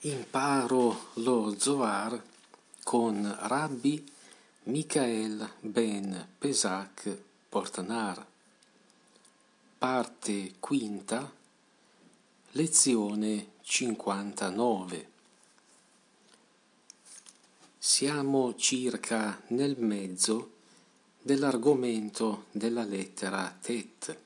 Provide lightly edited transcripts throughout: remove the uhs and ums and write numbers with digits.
Imparo lo Zohar con Rabbi Michael ben Pesach Portnar. Parte quinta, lezione 59. Siamo circa nel mezzo dell'argomento della lettera Tet.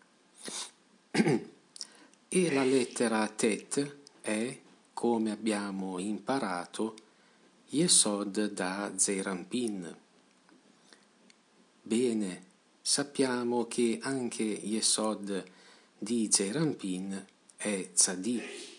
E la lettera Tet è, come abbiamo imparato, Yesod da Zeir Anpin. Bene, sappiamo che anche Yesod di Zeir Anpin è Tzadi.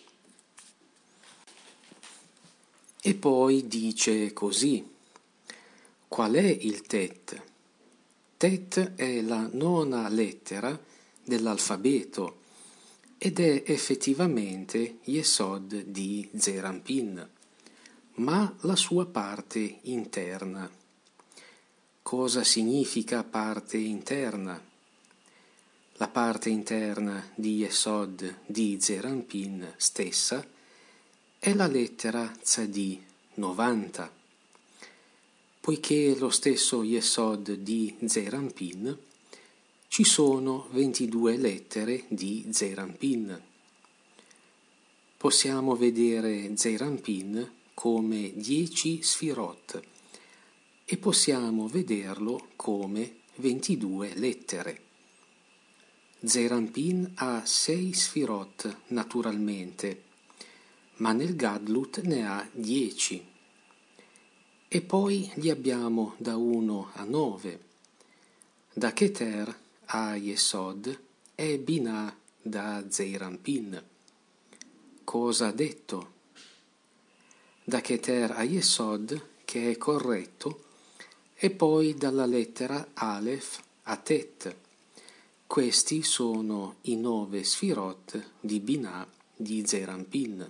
E poi dice così: qual è il Tet? Tet è la nona lettera dell'alfabeto ed è effettivamente Yesod di Zeir Anpin, ma la sua parte interna. Cosa significa parte interna? La parte interna di Yesod di Zeir Anpin stessa è la lettera Tzadi 90, poiché lo stesso Yesod di Zeir Anpin ci sono 22 lettere di Zeir Anpin. Possiamo vedere Zeir Anpin come 10 sfirot e possiamo vederlo come 22 lettere. Zeir Anpin ha 6 sfirot naturalmente, ma nel Gadlut ne ha 10. E poi li abbiamo da 1 a 9. Da Keter a Yesod è Binah da Zeir Anpin. Cosa ha detto? Da Keter a Yesod, che è corretto, e poi dalla lettera Aleph a Tet. Questi sono i 9 sfirot di Binah di Zeir Anpin.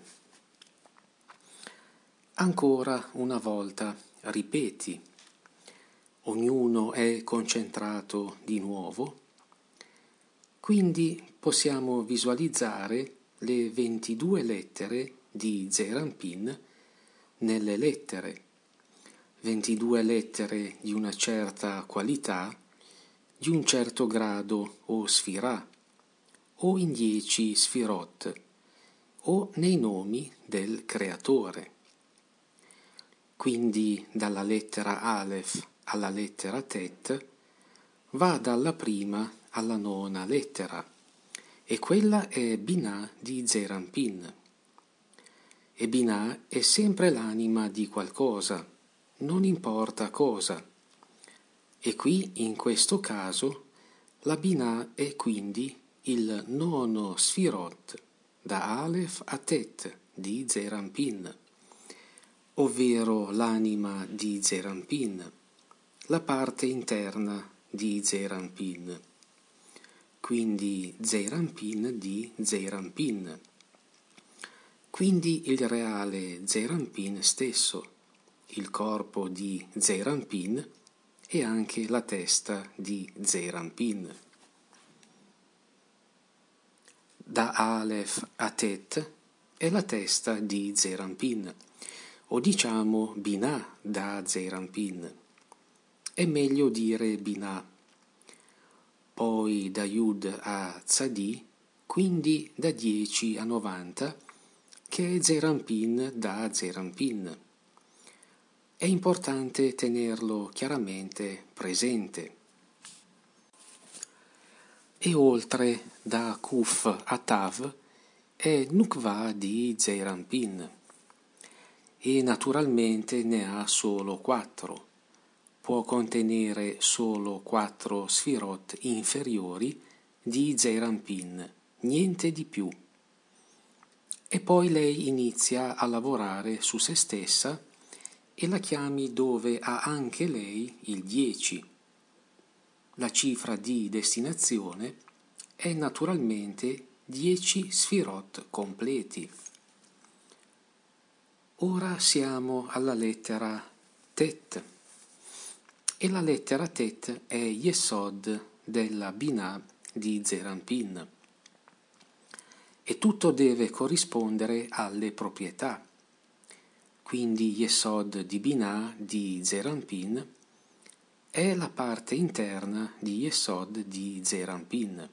Ancora una volta, ripeti. Ognuno è concentrato di nuovo. Quindi possiamo visualizzare le 22 lettere di Zeir Anpin nelle lettere. 22 lettere di una certa qualità, di un certo grado o sfirah, o in 10 sfirot, o nei nomi del creatore. Quindi dalla lettera Aleph alla lettera Tet va dalla prima alla nona lettera, e quella è Binah di Zeir Anpin. E Binah è sempre l'anima di qualcosa, non importa cosa. E qui, in questo caso, la Binah è quindi il nono sfirot, da Aleph a Tet di Zeir Anpin, ovvero l'anima di Zeir Anpin, la parte interna di Zeir Anpin. Quindi Zeir Anpin di Zeir Anpin. Quindi il reale Zeir Anpin stesso, il corpo di Zeir Anpin e anche la testa di Zeir Anpin. Da Aleph a Tet è la testa di Zeir Anpin, o diciamo Binah da Zeir Anpin. È meglio dire Binah. Poi da Yud a Tzadi, quindi da 10 a 90, che è Zeir Anpin da Zeir Anpin. È importante tenerlo chiaramente presente. E oltre da Kuf a Tav è Nukva di Zeir Anpin. E naturalmente ne ha solo 4. Può contenere solo 4 sfirot inferiori di Zeir Anpin, niente di più. E poi lei inizia a lavorare su se stessa e la chiami dove ha anche lei il 10. La cifra di destinazione è naturalmente 10 sfirot completi. Ora siamo alla lettera Tet. E la lettera Tet è Yesod della Binah di Zeir Anpin. E tutto deve corrispondere alle proprietà. quindi Yesod di Binah di Zeir Anpin, è la parte interna di Yesod di Zeir Anpin.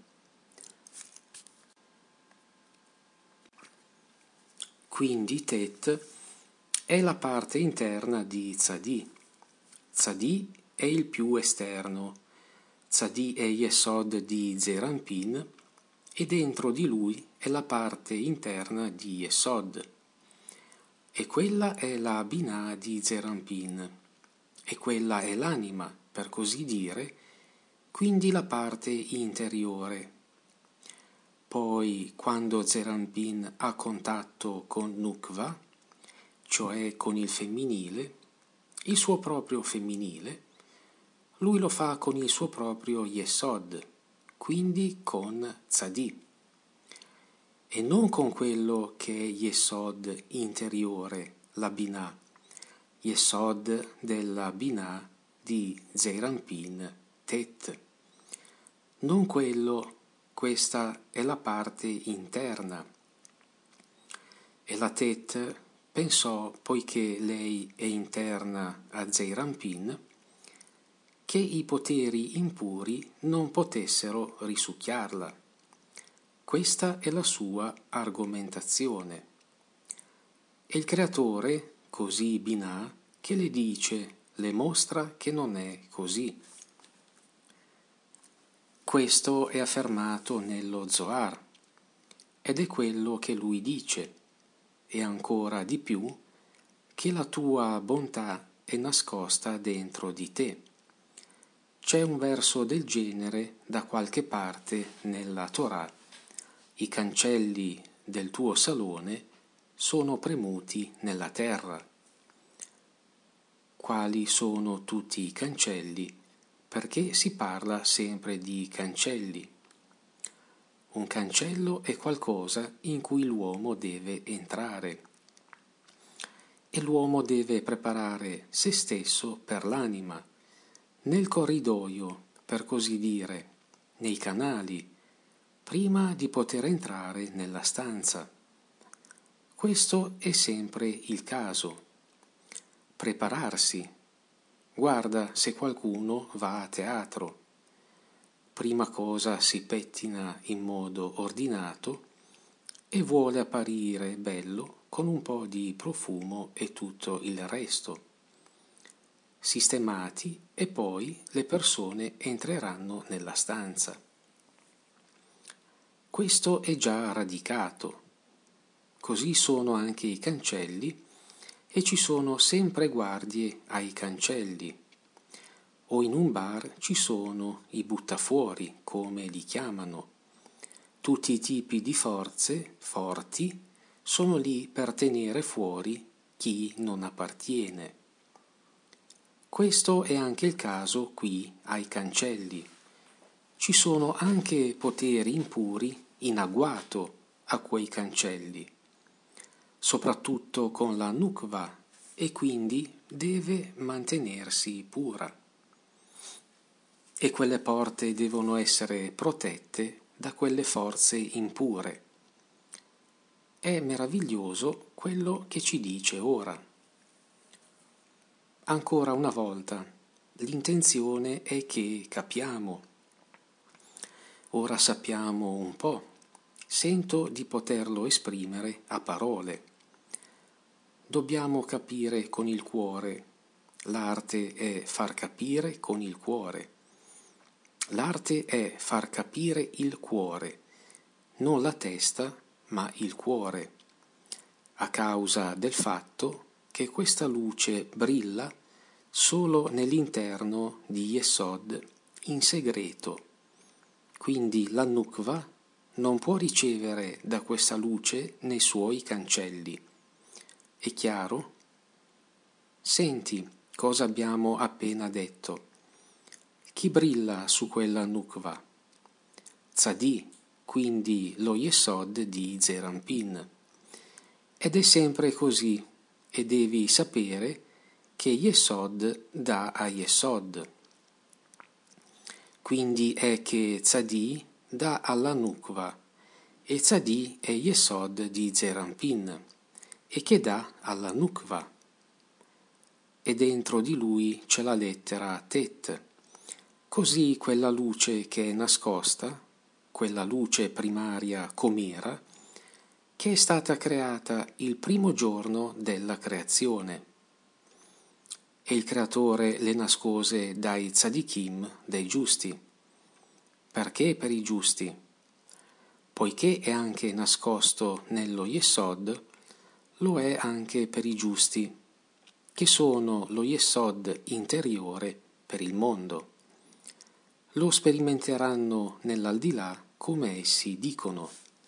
Quindi Tet è la parte interna di Tzadi. Tzadi è il più esterno. Tzadi è Yesod di Zeir Anpin e dentro di lui è la parte interna di Yesod. E quella è la Binah di Zeir Anpin. E quella è l'anima, per così dire, quindi la parte interiore. Poi, quando Zeir Anpin ha contatto con Nukva, cioè con il femminile, il suo proprio femminile, lui lo fa con il suo proprio Yesod, quindi con Tzadi, e non con quello che è Yesod interiore, la Binah, Yesod della Binah di Zeir Anpin Tet. Non quello, questa è la parte interna. E la Tet pensò, poiché lei è interna a Zeir Anpin, che i poteri impuri non potessero risucchiarla. Questa è la sua argomentazione. E il creatore, così Binah, che le dice, le mostra che non è così. Questo è affermato nello Zohar, ed è quello che lui dice, e ancora di più, che la tua bontà è nascosta dentro di te. C'è un verso del genere da qualche parte nella Torah. I cancelli del tuo salone sono premuti nella terra. Quali sono tutti i cancelli? Perché si parla sempre di cancelli. Un cancello è qualcosa in cui l'uomo deve entrare e l'uomo deve preparare se stesso per l'anima, nel corridoio, per così dire, nei canali, prima di poter entrare nella stanza. Questo è sempre il caso. Prepararsi. Guarda se qualcuno va a teatro. Prima cosa si pettina in modo ordinato e vuole apparire bello con un po' di profumo e tutto il resto. Sistemati, e poi le persone entreranno nella stanza. Questo è già radicato. Così sono anche i cancelli e ci sono sempre guardie ai cancelli. O in un bar ci sono i buttafuori, come li chiamano. Tutti i tipi di forze forti sono lì per tenere fuori chi non appartiene. Questo è anche il caso qui ai cancelli. Ci sono anche poteri impuri in agguato a quei cancelli, soprattutto con la Nukva, e quindi deve mantenersi pura. E quelle porte devono essere protette da quelle forze impure. È meraviglioso quello che ci dice ora. Ancora una volta, l'intenzione è che capiamo. Ora sappiamo un po', sento di poterlo esprimere a parole. Dobbiamo capire con il cuore. L'arte è far capire con il cuore. L'arte è far capire il cuore, non la testa, ma il cuore, a causa del fatto che questa luce brilla solo nell'interno di Yesod in segreto. Quindi la Nukva non può ricevere da questa luce nei suoi cancelli. È chiaro? Senti cosa abbiamo appena detto. Chi brilla su quella Nukva? Tzadi, quindi lo Yesod di Zeir Anpin. Ed è sempre così, e devi sapere che Yesod dà a Yesod. Quindi è che Tzadi dà alla Nukva, e Tzadi è Yesod di Zeir Anpin, e che dà alla Nukva. e dentro di lui c'è la lettera Tet. Così quella luce che è nascosta, quella luce primaria com'era, che è stata creata il primo giorno della creazione. E il Creatore le nascose dai tzadikim, dai giusti. Perché per i giusti? Poiché è anche nascosto nello Yesod, lo è anche per i giusti, che sono lo Yesod interiore per il mondo. Lo sperimenteranno nell'aldilà come essi dicono.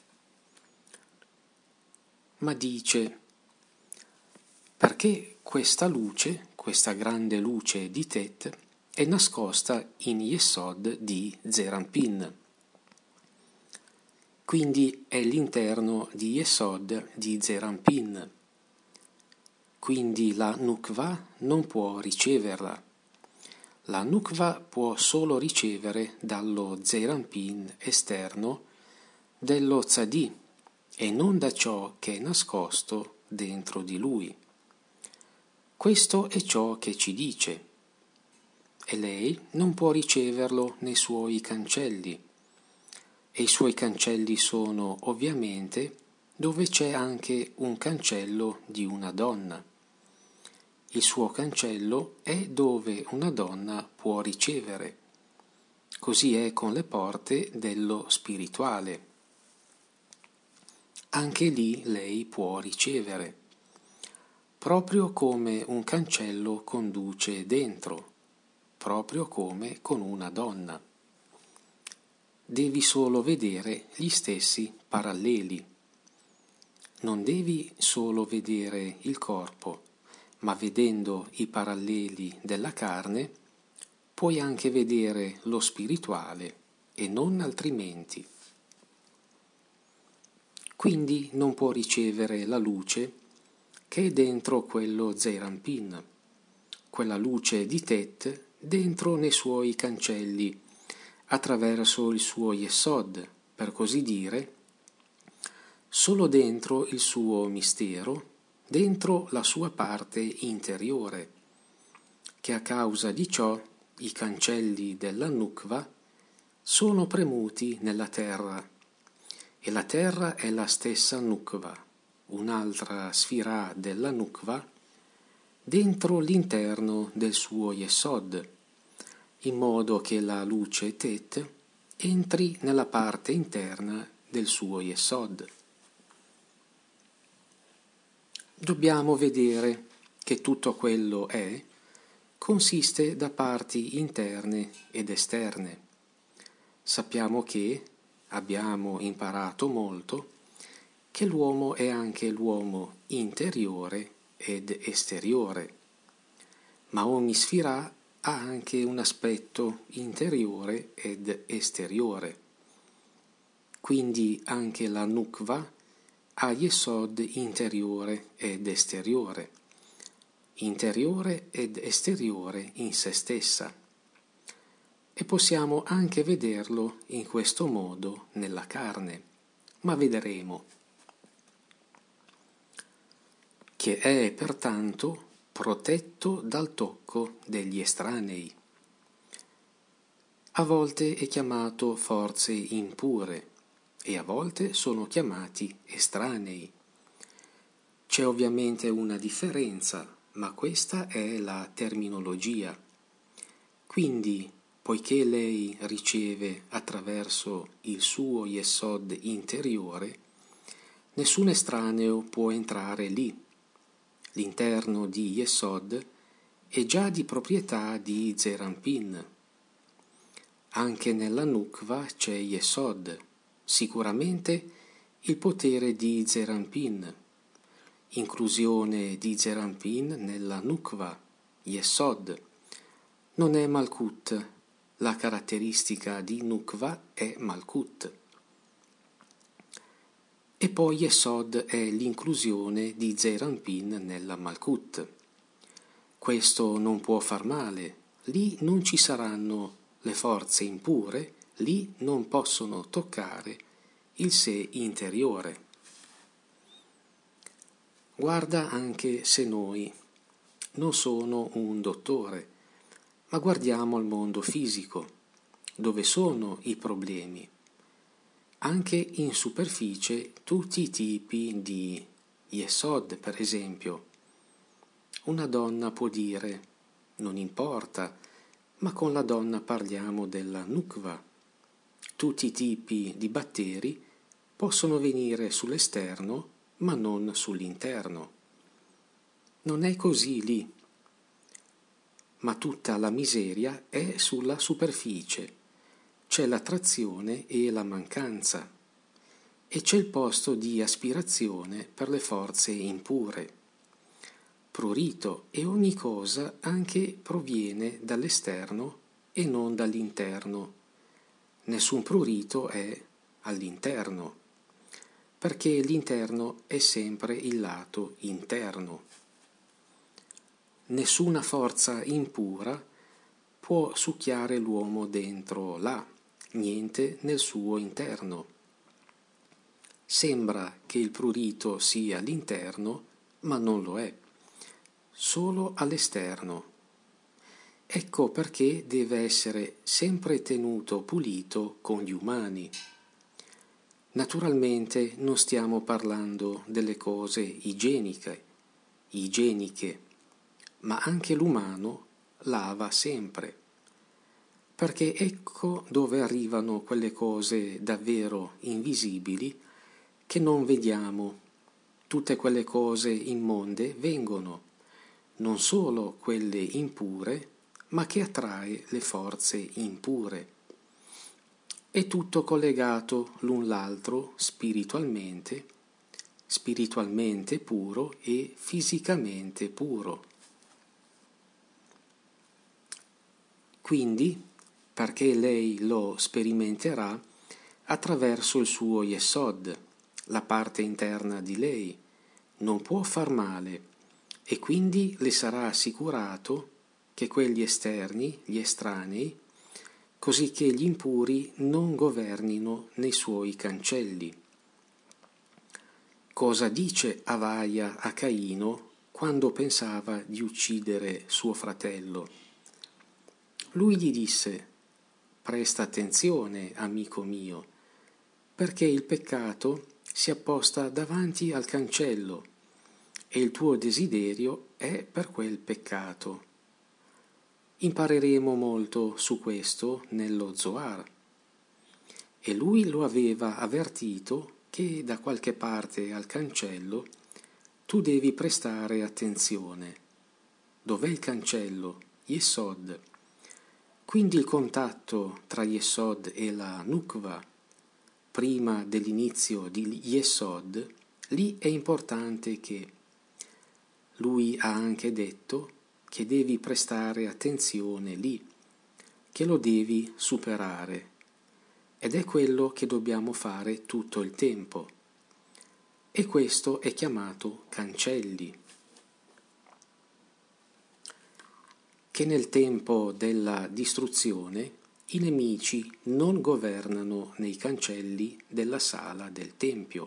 Ma dice, perché questa luce, questa grande luce di Tet, è nascosta in Yesod di Zeir Anpin. Quindi è l'interno di Yesod di Zeir Anpin. Quindi la Nukva non può riceverla. La Nukva può solo ricevere dallo Zeir Anpin esterno dello Tzadi e non da ciò che è nascosto dentro di lui. Questo è ciò che ci dice. E lei non può riceverlo nei suoi cancelli. E i suoi cancelli sono ovviamente dove c'è anche un cancello di una donna. Il suo cancello è dove una donna può ricevere. Così è con le porte dello spirituale. Anche lì lei può ricevere, proprio come un cancello conduce dentro, proprio come con una donna. Devi solo vedere gli stessi paralleli. Non devi solo vedere il corpo, ma vedendo i paralleli della carne, puoi anche vedere lo spirituale e non altrimenti. Quindi non può ricevere la luce che è dentro quello Zeir Anpin, quella luce di Tet dentro nei suoi cancelli, attraverso il suo Yesod, per così dire, solo dentro il suo mistero, dentro la sua parte interiore, che a causa di ciò i cancelli della Nukva sono premuti nella terra, e la terra è la stessa Nukva, un'altra sfira della Nukva, dentro l'interno del suo Yesod, in modo che la luce Tet entri nella parte interna del suo Yesod. Dobbiamo vedere che tutto quello consiste da parti interne ed esterne. Sappiamo che abbiamo imparato molto che l'uomo è anche l'uomo interiore ed esteriore, ma ogni sfira ha anche un aspetto interiore ed esteriore. Quindi anche la Nukva ha Yesod interiore ed esteriore in se stessa. E possiamo anche vederlo in questo modo nella carne, ma vedremo che è pertanto protetto dal tocco degli estranei. A volte è chiamato forze impure e a volte sono chiamati estranei. C'è ovviamente una differenza, ma questa è la terminologia. Quindi, poiché lei riceve attraverso il suo Yesod interiore, nessun estraneo può entrare lì. L'interno di Yesod è già di proprietà di Zeir Anpin. Anche nella Nukva c'è Yesod, sicuramente il potere di Zeir Anpin, inclusione di Zeir Anpin nella Nukva, Yesod. Non è Malkut, la caratteristica di Nukva è Malkut. E poi Yesod è l'inclusione di Zeir Anpin nella Malkut. Questo non può far male, lì non ci saranno le forze impure, lì non possono toccare il sé interiore. Guarda anche se noi non sono un dottore, ma guardiamo al mondo fisico, dove sono i problemi. Anche in superficie tutti i tipi di Yesod, per esempio. Una donna può dire, non importa, ma con la donna parliamo della nukva. Tutti i tipi di batteri possono venire sull'esterno, ma non sull'interno. Non è così lì, ma tutta la miseria è sulla superficie. C'è l'attrazione e la mancanza, e c'è il posto di aspirazione per le forze impure. Prurito, e ogni cosa anche proviene dall'esterno e non dall'interno. Nessun prurito è all'interno, perché l'interno è sempre il lato interno. Nessuna forza impura può succhiare l'uomo dentro là, niente nel suo interno. Sembra che il prurito sia all'interno, ma non lo è, solo all'esterno. Ecco perché deve essere sempre tenuto pulito con gli umani. Naturalmente non stiamo parlando delle cose igieniche, ma anche l'umano lava sempre. Perché ecco dove arrivano quelle cose davvero invisibili che non vediamo. Tutte quelle cose immonde vengono, non solo quelle impure, ma che attrae le forze impure. È tutto collegato l'un l'altro spiritualmente puro e fisicamente puro. Quindi, perché lei lo sperimenterà attraverso il suo Yesod, la parte interna di lei, non può far male, e quindi le sarà assicurato che quegli esterni, gli estranei, così che gli impuri non governino nei suoi cancelli. Cosa dice Avaia a Caino quando pensava di uccidere suo fratello? Lui gli disse: presta attenzione, amico mio, perché il peccato si apposta davanti al cancello e il tuo desiderio è per quel peccato. Impareremo molto su questo nello Zohar. E lui lo aveva avvertito che da qualche parte al cancello tu devi prestare attenzione. Dov'è il cancello? Yesod. Quindi il contatto tra Yesod e la Nukva, prima dell'inizio di Yesod, lì è importante che lui ha anche detto che devi prestare attenzione lì, che lo devi superare. Ed è quello che dobbiamo fare tutto il tempo. E questo è chiamato cancelli. Che nel tempo della distruzione i nemici non governano nei cancelli della sala del Tempio.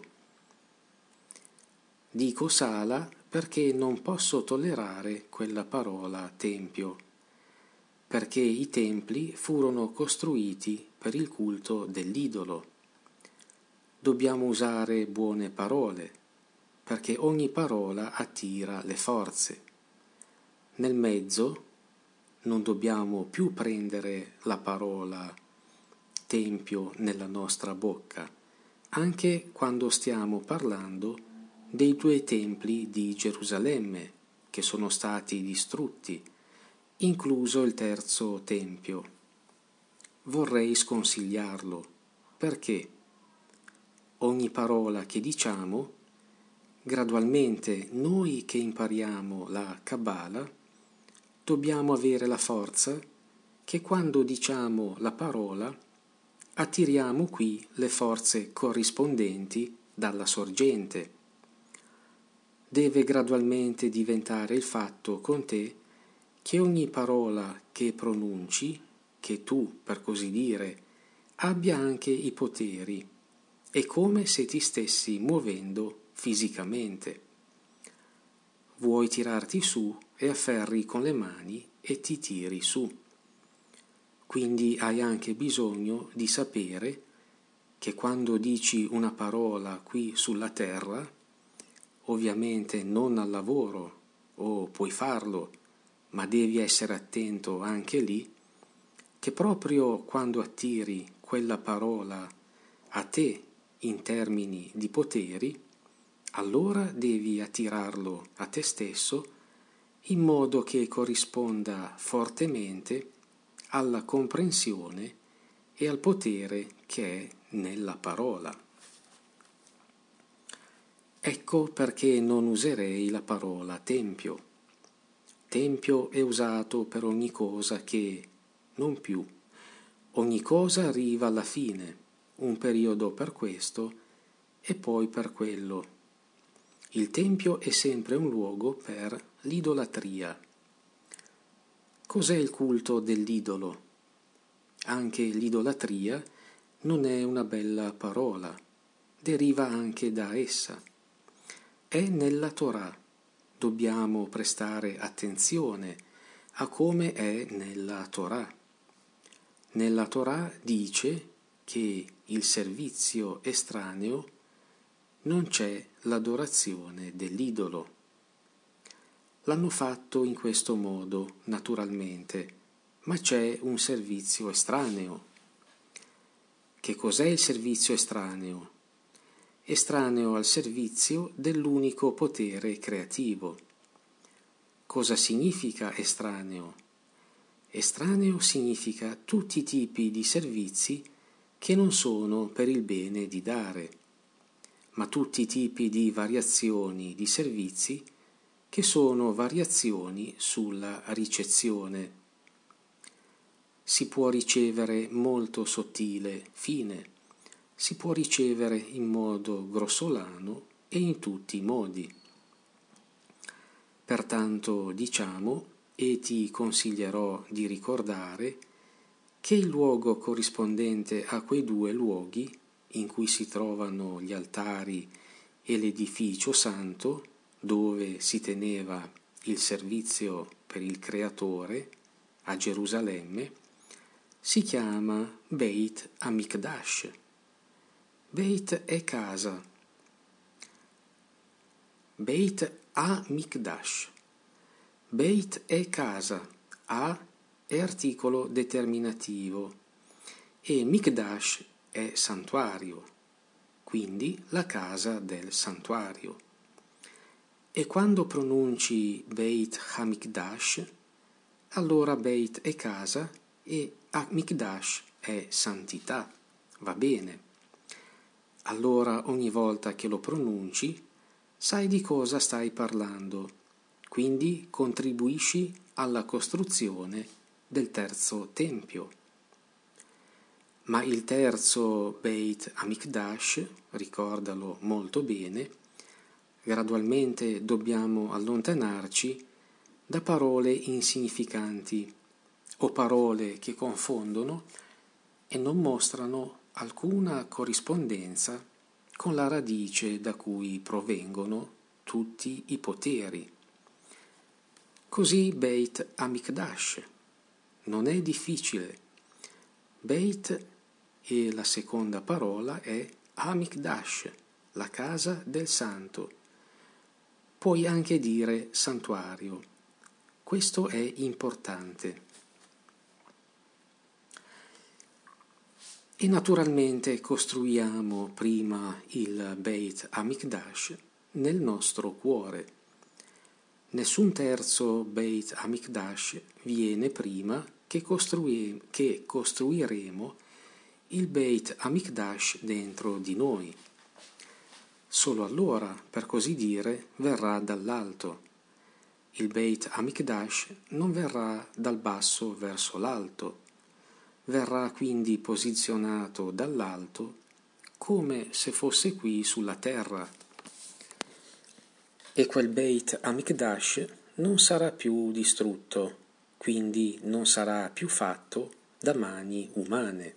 Dico sala perché non posso tollerare quella parola tempio, perché i templi furono costruiti per il culto dell'idolo. Dobbiamo usare buone parole, perché ogni parola attira le forze. Nel mezzo non dobbiamo più prendere la parola tempio nella nostra bocca, anche quando stiamo parlando dei 2 templi di Gerusalemme che sono stati distrutti, incluso il 3° tempio. Vorrei sconsigliarlo, perché ogni parola che diciamo, gradualmente noi che impariamo la Kabbalah, dobbiamo avere la forza che quando diciamo la parola attiriamo qui le forze corrispondenti dalla sorgente. Deve gradualmente diventare il fatto con te che ogni parola che pronunci, che tu, per così dire, abbia anche i poteri, è come se ti stessi muovendo fisicamente. vuoi tirarti su e afferri con le mani e ti tiri su. Quindi hai anche bisogno di sapere che quando dici una parola qui sulla terra, ovviamente non al lavoro, o puoi farlo, ma devi essere attento anche lì, che proprio quando attiri quella parola a te in termini di poteri, allora devi attirarlo a te stesso in modo che corrisponda fortemente alla comprensione e al potere che è nella parola. Ecco perché non userei la parola tempio. Tempio è usato per ogni cosa che, non più, ogni cosa arriva alla fine, un periodo per questo e poi per quello. Il tempio è sempre un luogo per l'idolatria. Cos'è il culto dell'idolo? Anche l'idolatria non è una bella parola, deriva anche da essa. È nella Torah. Dobbiamo prestare attenzione a come è nella Torah. Nella Torah dice che il servizio estraneo non c'è l'adorazione dell'idolo. L'hanno fatto in questo modo, naturalmente, ma c'è un servizio estraneo. Che cos'è il servizio estraneo? Estraneo al servizio dell'unico potere creativo. Cosa significa estraneo? Estraneo significa tutti i tipi di servizi che non sono per il bene di dare, ma tutti i tipi di variazioni di servizi che sono variazioni sulla ricezione. Si può ricevere molto sottile, fine, si può ricevere in modo grossolano e in tutti i modi. Pertanto diciamo, e ti consiglierò di ricordare, che il luogo corrispondente a quei due luoghi in cui si trovano gli altari e l'edificio santo, dove si teneva il servizio per il Creatore a Gerusalemme, si chiama Beit Hamikdash. Beit è casa. Beit Hamikdash. Beit è casa. A è articolo determinativo e Mikdash è santuario, quindi la casa del santuario. E quando pronunci Beit Hamikdash, allora Beit è casa e Hamikdash è santità. Va bene. Allora ogni volta che lo pronunci, sai di cosa stai parlando, quindi contribuisci alla costruzione del terzo tempio. Ma il terzo Beit Hamikdash, ricordalo molto bene, gradualmente dobbiamo allontanarci da parole insignificanti o parole che confondono e non mostrano alcuna corrispondenza con la radice da cui provengono tutti i poteri. Così Beit Hamikdash non è difficile. Beit e la seconda parola è Hamikdash, la casa del santo. Puoi anche dire santuario. Questo è importante. E naturalmente costruiamo prima il Beit Hamikdash nel nostro cuore. Nessun terzo Beit Hamikdash viene prima che costruiremo il Beit Hamikdash dentro di noi. Solo allora, per così dire, verrà dall'alto. Il Beit Hamikdash non verrà dal basso verso l'alto, verrà quindi posizionato dall'alto come se fosse qui sulla terra. E quel Beit Hamikdash non sarà più distrutto, quindi non sarà più fatto da mani umane.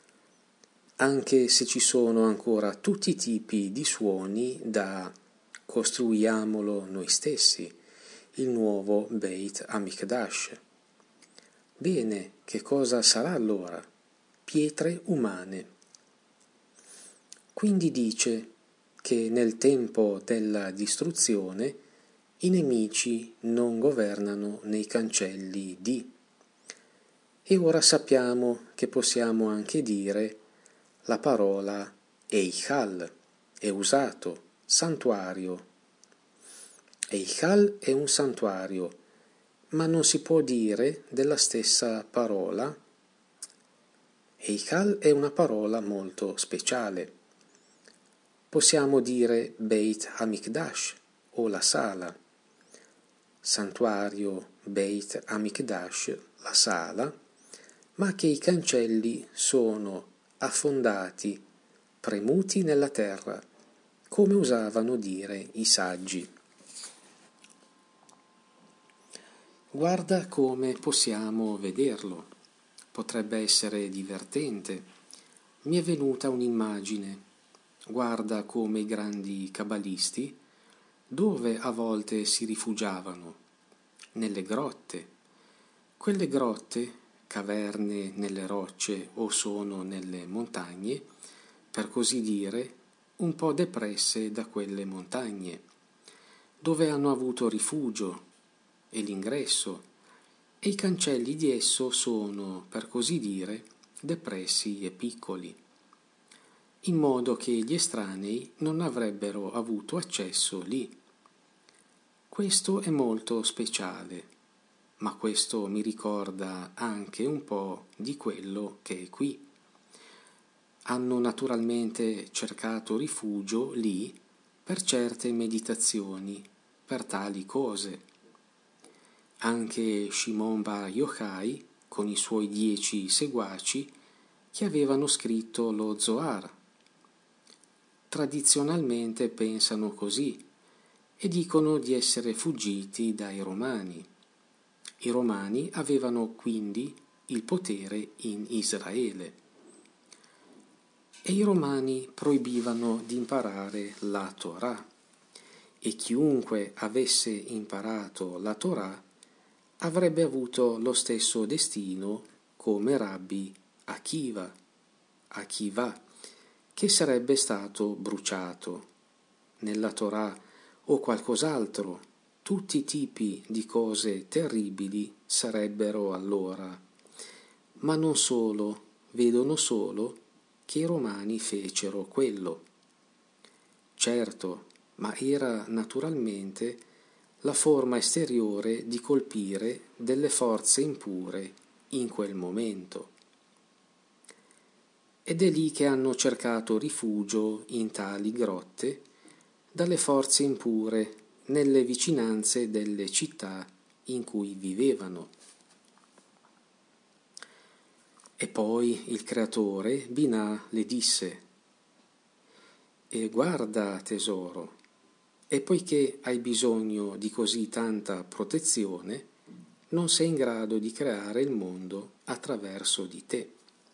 Anche se ci sono ancora tutti i tipi di suoni da costruiamolo noi stessi, il nuovo Beit Hamikdash. Bene, che cosa sarà allora? Pietre umane. Quindi dice che nel tempo della distruzione i nemici non governano nei cancelli di. E ora sappiamo che possiamo anche dire la parola Eichal, è usato, santuario. Eichal è un santuario, ma non si può dire della stessa parola. Eichal è una parola molto speciale. Possiamo dire Beit Hamikdash o la sala. Santuario Beit Hamikdash, la sala, ma che i cancelli sono affondati, premuti nella terra, come usavano dire i saggi. Guarda come possiamo vederlo. Potrebbe essere divertente. Mi è venuta un'immagine. Guarda come i grandi cabalisti, dove a volte si rifugiavano? Nelle grotte. Quelle grotte, caverne nelle rocce o sono nelle montagne, per così dire, un po' depresse da quelle montagne, dove hanno avuto rifugio e l'ingresso, e i cancelli di esso sono, per così dire, depressi e piccoli, in modo che gli estranei non avrebbero avuto accesso lì. Questo è molto speciale, ma questo mi ricorda anche un po' di quello che è qui. Hanno naturalmente cercato rifugio lì per certe meditazioni, per tali cose. Anche Shimon Bar Yochai, con i suoi 10 seguaci, che avevano scritto lo Zohar. Tradizionalmente pensano così e dicono di essere fuggiti dai Romani. I Romani avevano quindi il potere in Israele e i Romani proibivano di imparare la Torah, e chiunque avesse imparato la Torah avrebbe avuto lo stesso destino come Rabbi Akiva, che sarebbe stato bruciato. Nella Torah o qualcos'altro, tutti i tipi di cose terribili sarebbero allora. Ma non solo, vedono solo che i Romani fecero quello. Certo, ma era naturalmente la forma esteriore di colpire delle forze impure in quel momento. Ed è lì che hanno cercato rifugio in tali grotte dalle forze impure nelle vicinanze delle città in cui vivevano. E poi il creatore, Binah, le disse: «E guarda, tesoro, e poiché hai bisogno di così tanta protezione, non sei in grado di creare il mondo attraverso di te.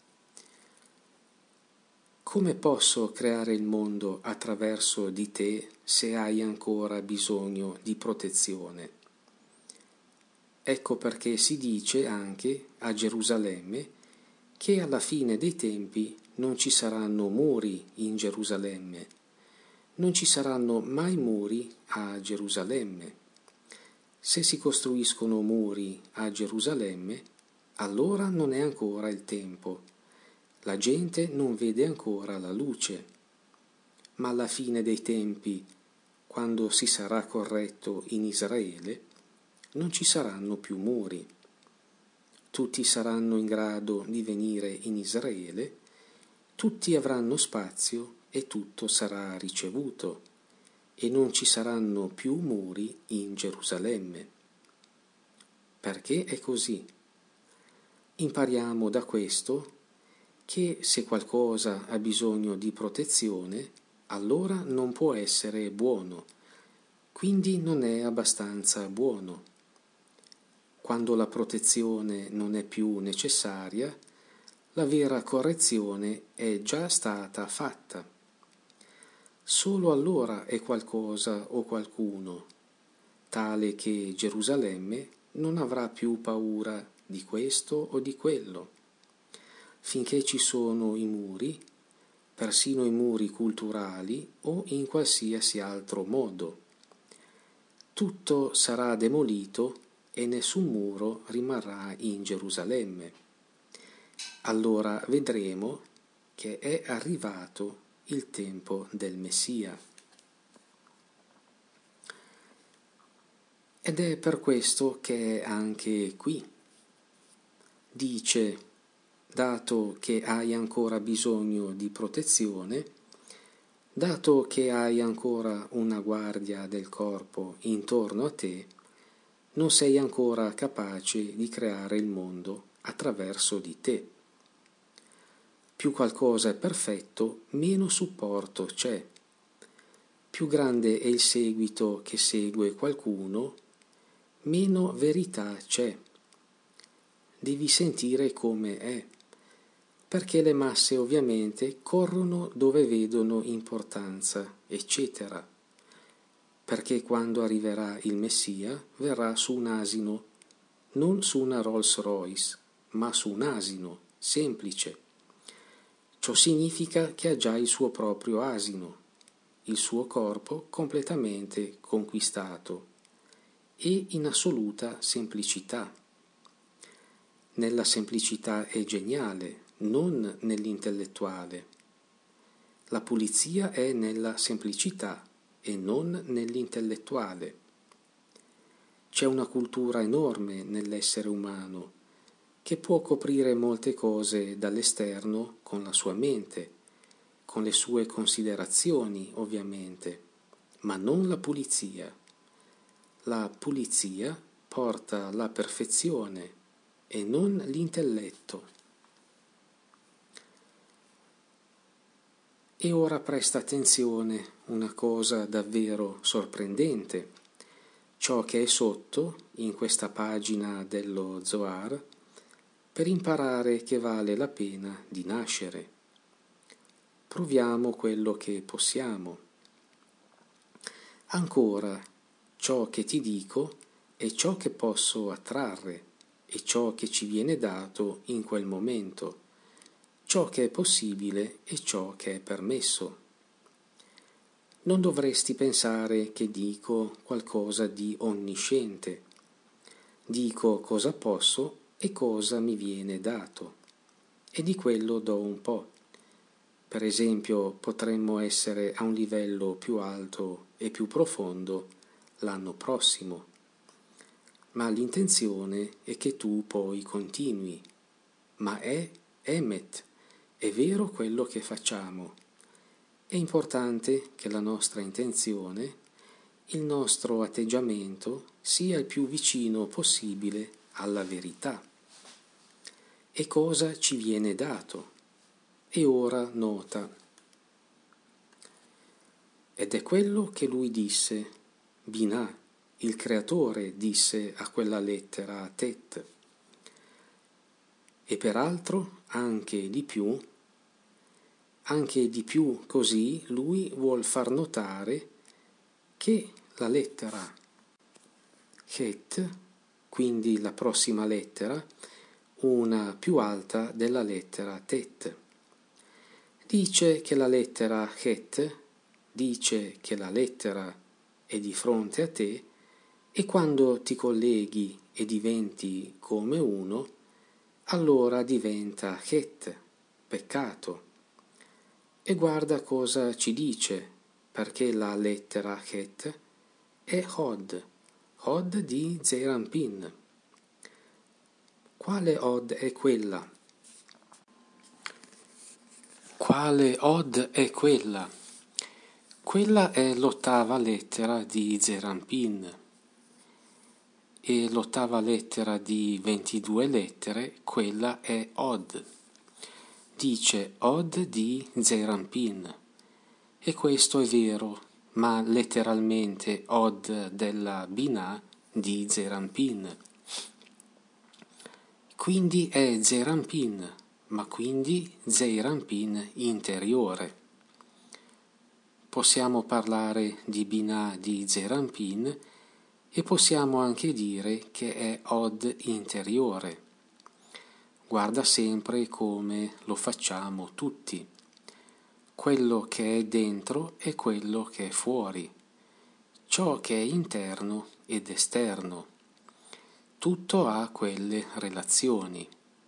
Come posso creare il mondo attraverso di te se hai ancora bisogno di protezione?» Ecco perché si dice anche a Gerusalemme che alla fine dei tempi non ci saranno muri in Gerusalemme, non ci saranno mai muri a Gerusalemme. Se si costruiscono muri a Gerusalemme, allora non è ancora il tempo. La gente non vede ancora la luce. Ma alla fine dei tempi, quando si sarà corretto in Israele, non ci saranno più muri. Tutti saranno in grado di venire in Israele, tutti avranno spazio e tutto sarà ricevuto, e non ci saranno più muri in Gerusalemme. Perché è così? Impariamo da questo che se qualcosa ha bisogno di protezione, allora non può essere buono, quindi non è abbastanza buono. Quando la protezione non è più necessaria, la vera correzione è già stata fatta. solo allora è qualcosa o qualcuno, tale che Gerusalemme non avrà più paura di questo o di quello. Finché ci sono i muri, persino i muri culturali o in qualsiasi altro modo, tutto sarà demolito e nessun muro rimarrà in Gerusalemme. Allora vedremo che è arrivato il tempo del Messia. Ed è per questo che anche qui dice, dato che hai ancora bisogno di protezione, dato che hai ancora una guardia del corpo intorno a te, non sei ancora capace di creare il mondo attraverso di te. Più qualcosa è perfetto, meno supporto c'è. Più grande è il seguito che segue qualcuno, meno verità c'è. Devi sentire come è, perché le masse ovviamente corrono dove vedono importanza, eccetera. Perché quando arriverà il Messia verrà su un asino, non su una Rolls Royce, ma su un asino, semplice. Ciò significa che ha già il suo proprio asino, il suo corpo completamente conquistato e in assoluta semplicità. Nella semplicità è geniale, non nell'intellettuale. La pulizia è nella semplicità e non nell'intellettuale. C'è una cultura enorme nell'essere umano che può coprire molte cose dall'esterno con la sua mente, con le sue considerazioni ovviamente, ma non la pulizia. La pulizia porta alla perfezione e non l'intelletto. E ora presta attenzione, una cosa davvero sorprendente. Ciò che è sotto, in questa pagina dello Zohar, per imparare che vale la pena di nascere. Proviamo quello che possiamo. Ancora, ciò che ti dico è ciò che posso attrarre e ciò che ci viene dato in quel momento, ciò che è possibile e ciò che è permesso. Non dovresti pensare che dico qualcosa di onnisciente. Dico cosa posso e cosa mi viene dato, e di quello do un po'. Per esempio, potremmo essere a un livello più alto e più profondo l'anno prossimo, ma l'intenzione è che tu poi continui. Ma è Emet, è vero quello che facciamo. È importante che la nostra intenzione, il nostro atteggiamento sia il più vicino possibile alla verità. E cosa ci viene dato? E ora nota. Ed è quello che lui disse, Binah, il creatore disse a quella lettera a Tet. E peraltro anche di più così lui vuol far notare che la lettera Het, quindi la prossima lettera, una più alta della lettera Tet. Dice che la lettera Het dice che la lettera è di fronte a te e quando ti colleghi e diventi come uno, allora diventa Het, peccato. E guarda cosa ci dice, perché la lettera Het è Hod di Zeir Anpin. Quale Hod è quella? Quale Hod è quella? Quella è l'ottava lettera di Zeir Anpin e l'ottava lettera di 22 lettere, quella è Hod. Dice Hod di Zeir Anpin e questo è vero, ma letteralmente Hod della Binah di Zeir Anpin. Quindi è Zeir Anpin, ma quindi Zeir Anpin interiore. possiamo parlare di Binah di Zeir Anpin e possiamo anche dire che è Od interiore. Guarda sempre come lo facciamo tutti. Quello che è dentro e quello che è fuori. Ciò che è interno ed esterno. Tutto ha quelle relazioni.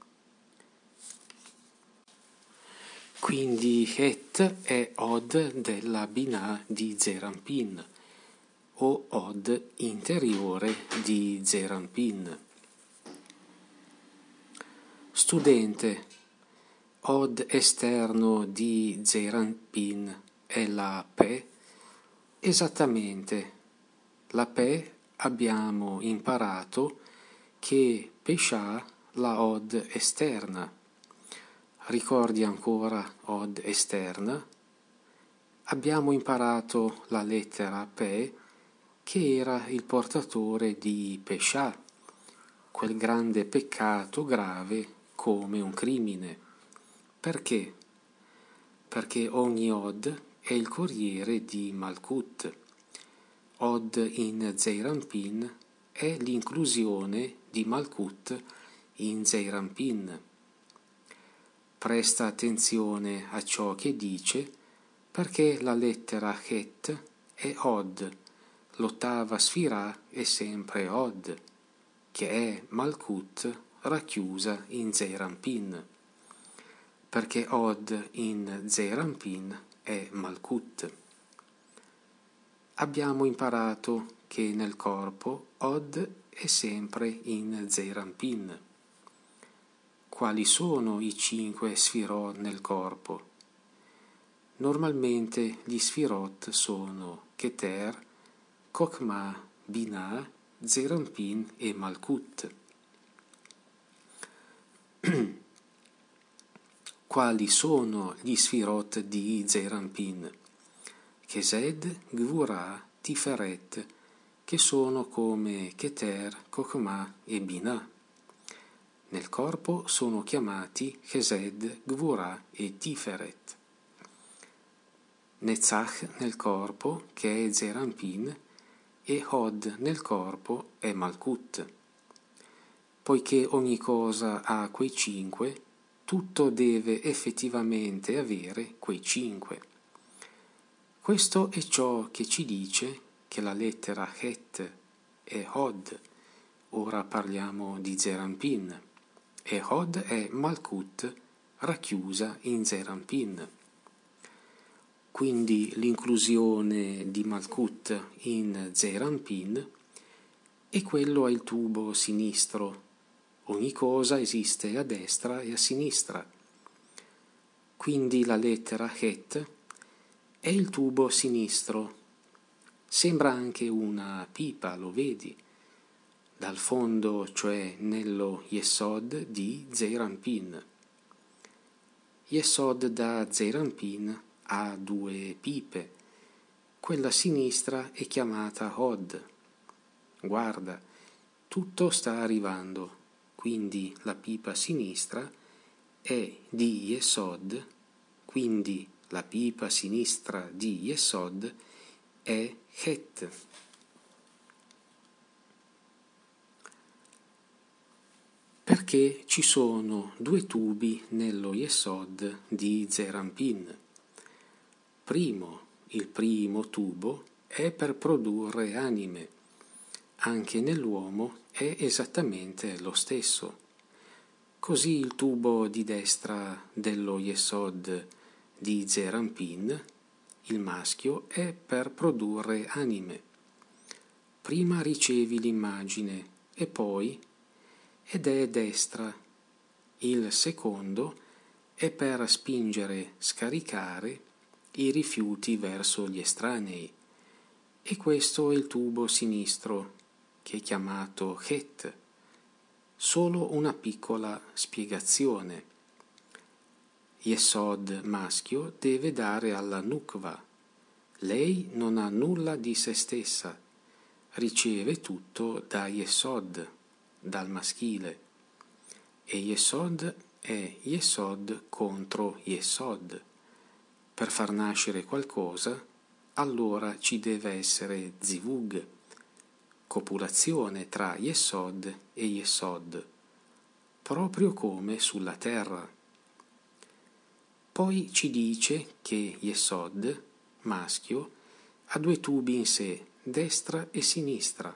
Quindi Het è Od della Binah di Zeir Anpin o Od interiore di Zeir Anpin. Studente, Od esterno di Zeir Anpin è la Pe? Esattamente. La Pe abbiamo imparato che Pesha la Od esterna. Ricordi ancora Od esterna? Abbiamo imparato la lettera Pe che era il portatore di Pesha, quel grande peccato grave come un crimine. Perché? Perché ogni Od è il corriere di Malkut. Od in Zeir Anpin è l'inclusione di Malkut in Zeir Anpin. Presta attenzione a ciò che dice, perché la lettera Het è Od, l'ottava sfirah è sempre Od, che è Malkut racchiusa in Zeir Anpin, perché Od in Zeir Anpin è Malkut. Abbiamo imparato che nel corpo Od è sempre in Zeir Anpin. Quali sono i 5 sfirot nel corpo? Normalmente gli sfirot sono Keter, Chokmah, Binah, Zeir Anpin e Malkut. Quali sono gli sfirot di Zeir Anpin? Chesed, Gvurah, Tiferet, che sono come Keter, Chokmah e Binah. Nel corpo sono chiamati Chesed, Gvurah e Tiferet. Netzach nel corpo, che è Zeir Anpin, e Hod nel corpo è Malkut. Poiché ogni cosa ha quei 5, tutto deve effettivamente avere quei 5. Questo è ciò che ci dice che la lettera Het è Hod. Ora parliamo di Zeir Anpin. E Hod è Malkut racchiusa in Zeir Anpin. Quindi l'inclusione di Malkut in Zeir Anpin e quello è il tubo sinistro. Ogni cosa esiste a destra e a sinistra. Quindi la lettera Het è il tubo sinistro. Sembra anche una pipa, lo vedi? Dal fondo, cioè nello Yesod di Zeir Anpin. Yesod da Zeir Anpin ha 2 pipe. Quella sinistra è chiamata Hod. Guarda, tutto sta arrivando. Quindi la pipa sinistra è di Yesod, quindi la pipa sinistra di Yesod è Het. Perché ci sono 2 tubi nello Yesod di Zeir Anpin. Il primo tubo è per produrre anime. Anche nell'uomo è esattamente lo stesso. Così il tubo di destra dello Yesod di Zeir Anpin, il maschio, è per produrre anime. Prima ricevi l'immagine e poi, ed è destra. Il secondo è per spingere, scaricare i rifiuti verso gli estranei. E questo è il tubo sinistro, che è chiamato Het. Solo una piccola spiegazione. Yesod maschio deve dare alla Nukva. Lei non ha nulla di se stessa, riceve tutto da Yesod, dal maschile. E Yesod è Yesod contro Yesod. Per far nascere qualcosa allora ci deve essere zivug, copulazione tra Yesod e Yesod, proprio come sulla terra. Poi ci dice che Yesod, maschio, ha due tubi in sé, destra e sinistra.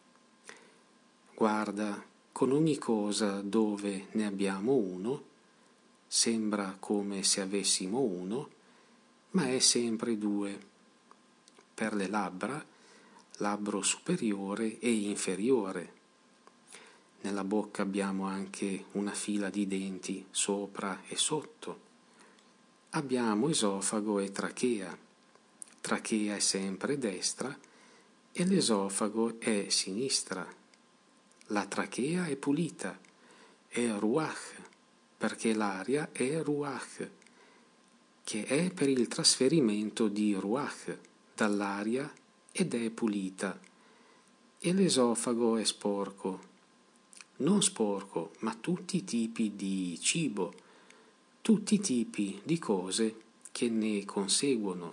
Guarda, con ogni cosa dove ne abbiamo uno, sembra come se avessimo uno, ma è sempre due. Per le labbra, labbro superiore e inferiore. Nella bocca abbiamo anche una fila di denti sopra e sotto. Abbiamo esofago e trachea. Trachea è sempre destra e l'esofago è sinistra. La trachea è pulita, è ruach, perché l'aria è ruach, che è per il trasferimento di ruach dall'aria ed è pulita. E l'esofago è sporco, non sporco, ma tutti i tipi di cibo, tutti i tipi di cose che ne conseguono.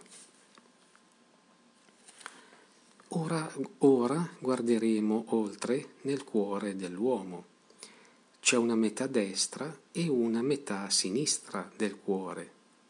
Ora guarderemo oltre nel cuore dell'uomo. C'è una metà destra e una metà sinistra del cuore.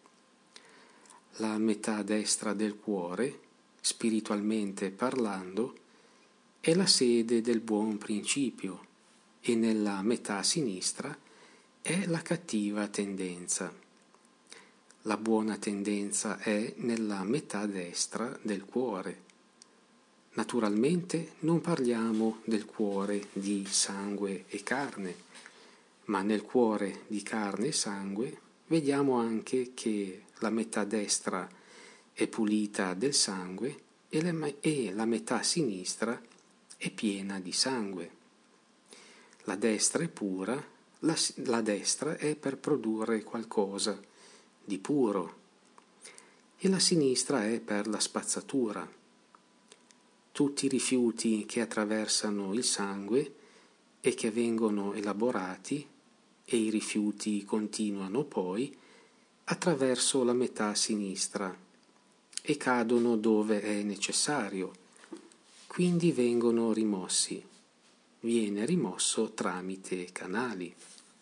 La metà destra del cuore, spiritualmente parlando, è la sede del buon principio e nella metà sinistra è la cattiva tendenza. La buona tendenza è nella metà destra del cuore. Naturalmente non parliamo del cuore di sangue e carne, ma nel cuore di carne e sangue vediamo anche che la metà destra è pulita del sangue e la metà sinistra è piena di sangue. La destra è pura, la destra è per produrre qualcosa di puro e la sinistra è per la spazzatura. Tutti i rifiuti che attraversano il sangue e che vengono elaborati e i rifiuti continuano poi attraverso la metà sinistra e cadono dove è necessario, quindi vengono rimossi. Viene rimosso tramite canali.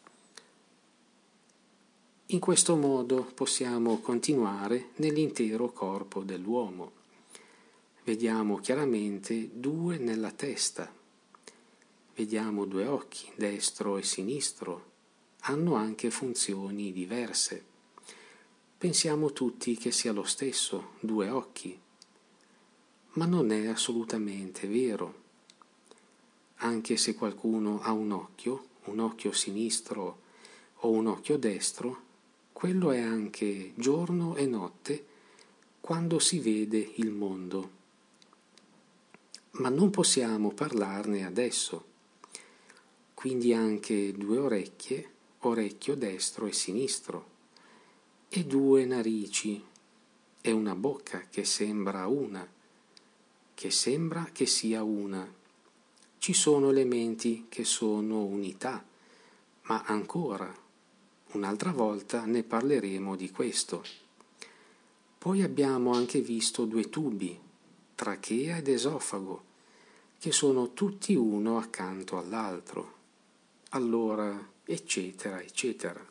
In questo modo possiamo continuare nell'intero corpo dell'uomo. Vediamo chiaramente due nella testa. Vediamo due occhi, destro e sinistro. Hanno anche funzioni diverse. Pensiamo tutti che sia lo stesso, due occhi. Ma non è assolutamente vero. Anche se qualcuno ha un occhio sinistro o un occhio destro, quello è anche giorno e notte quando si vede il mondo. Ma non possiamo parlarne adesso. Quindi anche due orecchie, orecchio destro e sinistro, e due narici, e una bocca che sembra una, che sembra che sia una. Ci sono elementi che sono unità, ma ancora, un'altra volta ne parleremo di questo. Poi abbiamo anche visto due tubi, trachea ed esofago, che sono tutti uno accanto all'altro. Allora, eccetera, eccetera.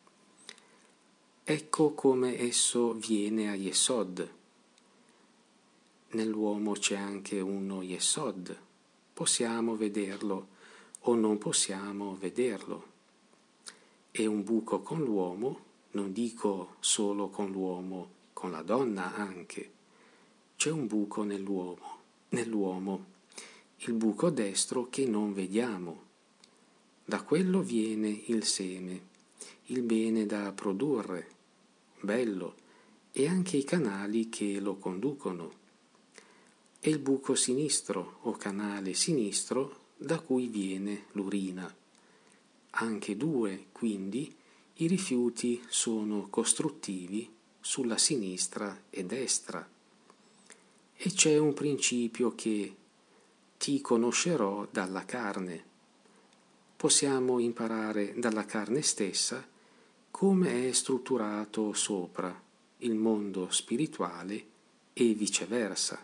Ecco come esso viene a Yesod. Nell'uomo c'è anche uno Yesod. Possiamo vederlo o non possiamo vederlo. È un buco con l'uomo, non dico solo con l'uomo, con la donna anche. C'è un buco nell'uomo, il buco destro che non vediamo. Da quello viene il seme, il bene da produrre, bello, e anche i canali che lo conducono. E il buco sinistro o canale sinistro da cui viene l'urina. Anche due, quindi, i rifiuti sono costruttivi sulla sinistra e destra. E c'è un principio che ti conoscerò dalla carne. Possiamo imparare dalla carne stessa come è strutturato sopra il mondo spirituale e viceversa.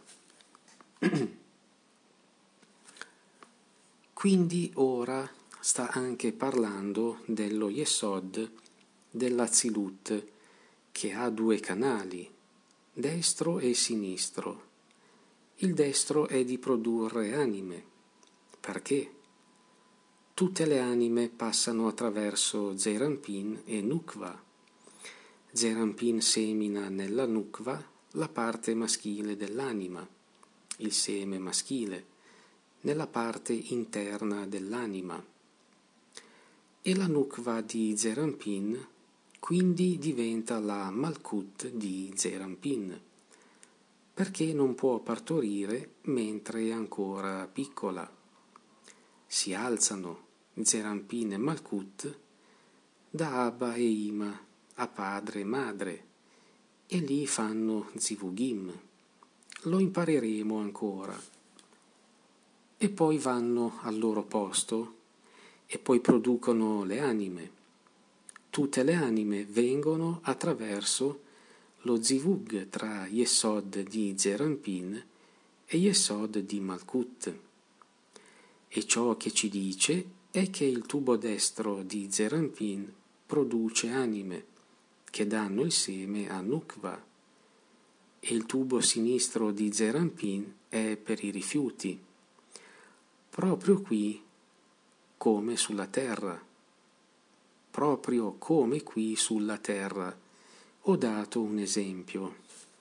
Quindi ora sta anche parlando dello Yesod dell'Azilut, che ha due canali, destro e sinistro. Il destro è di produrre anime. Perché? Tutte le anime passano attraverso Zeranpin e Nukva. Zeranpin semina nella Nukva la parte maschile dell'anima, il seme maschile, nella parte interna dell'anima. E la Nukva di Zeranpin quindi diventa la Malkut di Zeranpin, perché non può partorire mentre è ancora piccola. Si alzano Zeranpin e Malkut da Abba e Ima a padre e madre, e lì fanno Zivugim. Lo impareremo ancora. E poi vanno al loro posto e poi producono le anime. Tutte le anime vengono attraverso lo Zivug tra Yesod di Zeranpin e Yesod di Malkut. E ciò che ci dice è che il tubo destro di Zeranpin produce anime che danno il seme a Nukva, e il tubo sinistro di Zeranpin è per i rifiuti. Proprio qui, come sulla terra, proprio come qui sulla terra, ho dato un esempio.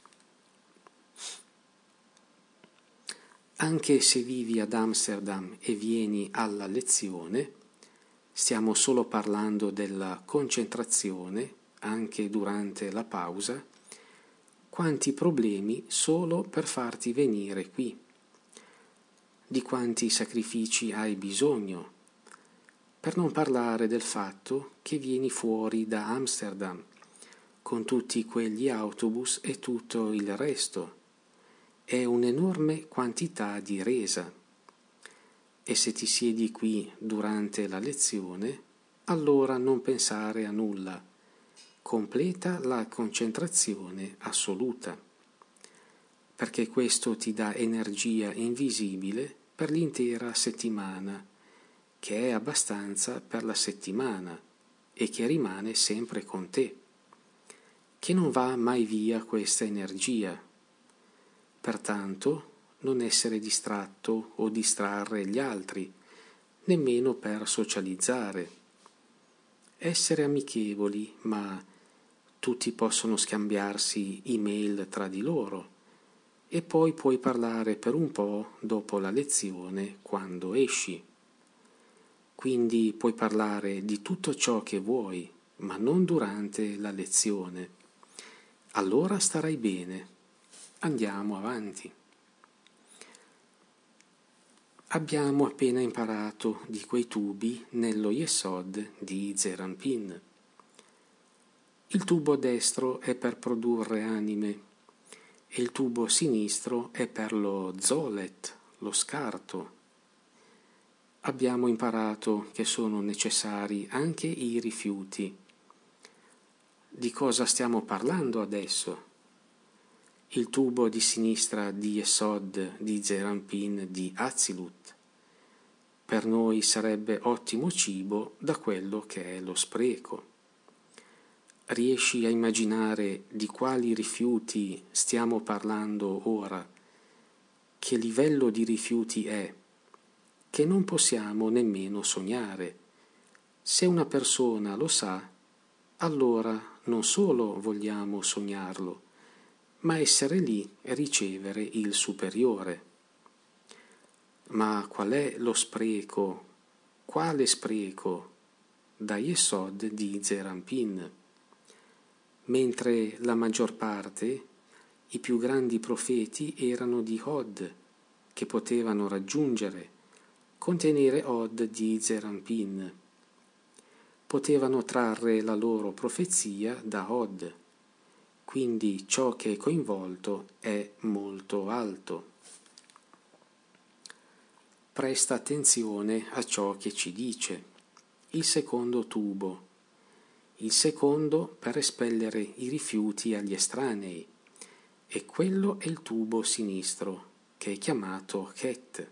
Anche se vivi ad Amsterdam e vieni alla lezione, stiamo solo parlando della concentrazione anche durante la pausa, quanti problemi solo per farti venire qui, di quanti sacrifici hai bisogno, per non parlare del fatto che vieni fuori da Amsterdam con tutti quegli autobus e tutto il resto. È un'enorme quantità di resa. E se ti siedi qui durante la lezione, allora non pensare a nulla. Completa la concentrazione assoluta, perché questo ti dà energia invisibile per l'intera settimana, che è abbastanza per la settimana e che rimane sempre con te, che non va mai via questa energia. Pertanto, non essere distratto o distrarre gli altri, nemmeno per socializzare. Essere amichevoli, ma tutti possono scambiarsi email tra di loro, e poi puoi parlare per un po' dopo la lezione quando esci. Quindi puoi parlare di tutto ciò che vuoi, ma non durante la lezione. Allora starai bene. Andiamo avanti. Abbiamo appena imparato di quei tubi nello Yesod di Zeranpin. Il tubo destro è per produrre anime e il tubo sinistro è per lo Zolet, lo scarto. Abbiamo imparato che sono necessari anche i rifiuti. Di cosa stiamo parlando adesso? Il tubo di sinistra di Yesod di Zeranpin di Azilut. Per noi sarebbe ottimo cibo da quello che è lo spreco. Riesci a immaginare di quali rifiuti stiamo parlando ora? Che livello di rifiuti è? Che non possiamo nemmeno sognare. Se una persona lo sa, allora non solo vogliamo sognarlo, ma essere lì e ricevere il superiore. Ma qual è lo spreco? Quale spreco? Da Yesod di Zeranpin. Mentre la maggior parte, i più grandi profeti erano di Hod, che potevano raggiungere, contenere Hod di Zeranpin. Potevano trarre la loro profezia da Hod. Quindi ciò che è coinvolto è molto alto. Presta attenzione a ciò che ci dice. Il secondo tubo. Il secondo per espellere i rifiuti agli estranei. e quello è il tubo sinistro, che è chiamato Het.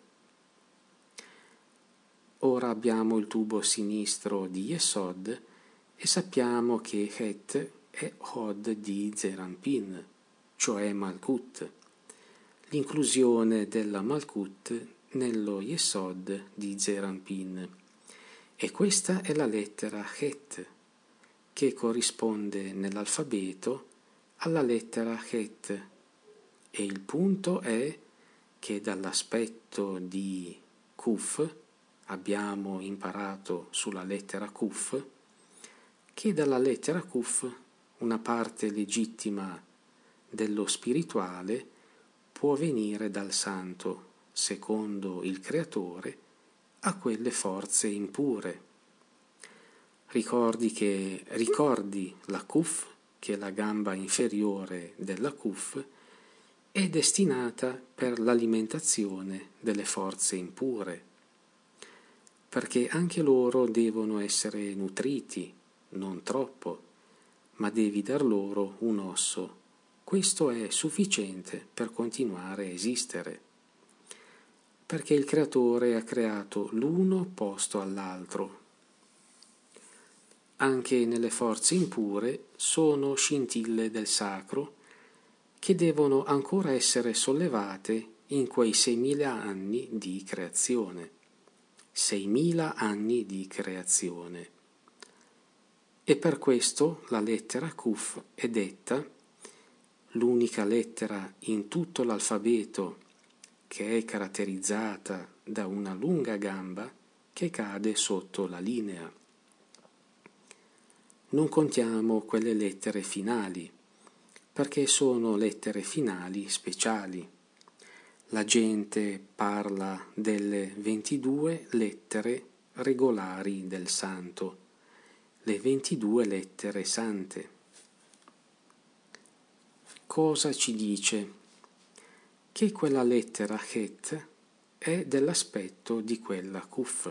Ora abbiamo il tubo sinistro di Yesod e sappiamo che Het è Hod di Zeranpin, cioè Malkut, l'inclusione della Malkut nello Yesod di Zeranpin. E questa è la lettera Het, che corrisponde nell'alfabeto alla lettera Het. E il punto è che dall'aspetto di Kuf, abbiamo imparato sulla lettera Kuf, che dalla lettera Kuf una parte legittima dello spirituale può venire dal santo, secondo il creatore, a quelle forze impure. Ricordi la Kuf, che è la gamba inferiore della Kuf, è destinata per l'alimentazione delle forze impure, perché anche loro devono essere nutriti, non troppo, ma devi dar loro un osso. Questo è sufficiente per continuare a esistere, perché il creatore ha creato l'uno opposto all'altro. Anche nelle forze impure sono scintille del sacro che devono ancora essere sollevate in quei 6.000 anni di creazione. 6.000 anni di creazione. E per questo la lettera Kuf è detta l'unica lettera in tutto l'alfabeto che è caratterizzata da una lunga gamba che cade sotto la linea. Non contiamo quelle lettere finali, perché sono lettere finali speciali. La gente parla delle 22 lettere regolari del santo, le 22 lettere sante. Cosa ci dice? Che quella lettera Het è dell'aspetto di quella Kuf.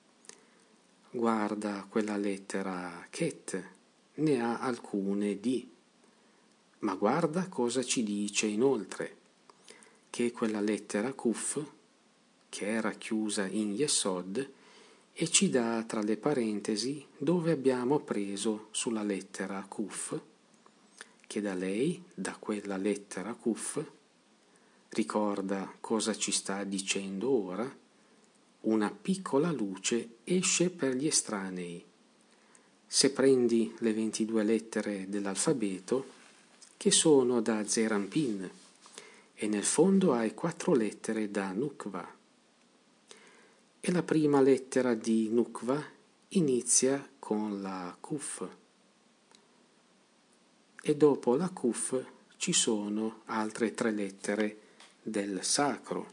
Guarda quella lettera Ket, ne ha alcune di. Ma guarda cosa ci dice inoltre, che quella lettera Kuf, che era chiusa in Yesod, e ci dà tra le parentesi dove abbiamo preso sulla lettera Kuf, che da lei, da quella lettera Kuf, ricorda cosa ci sta dicendo ora, una piccola luce esce per gli estranei. Se prendi le 22 lettere dell'alfabeto, che sono da Zeranpin, e nel fondo hai 4 lettere da Nukva. E la prima lettera di Nukva inizia con la Kuf. E dopo la Kuf ci sono altre 3 lettere del sacro.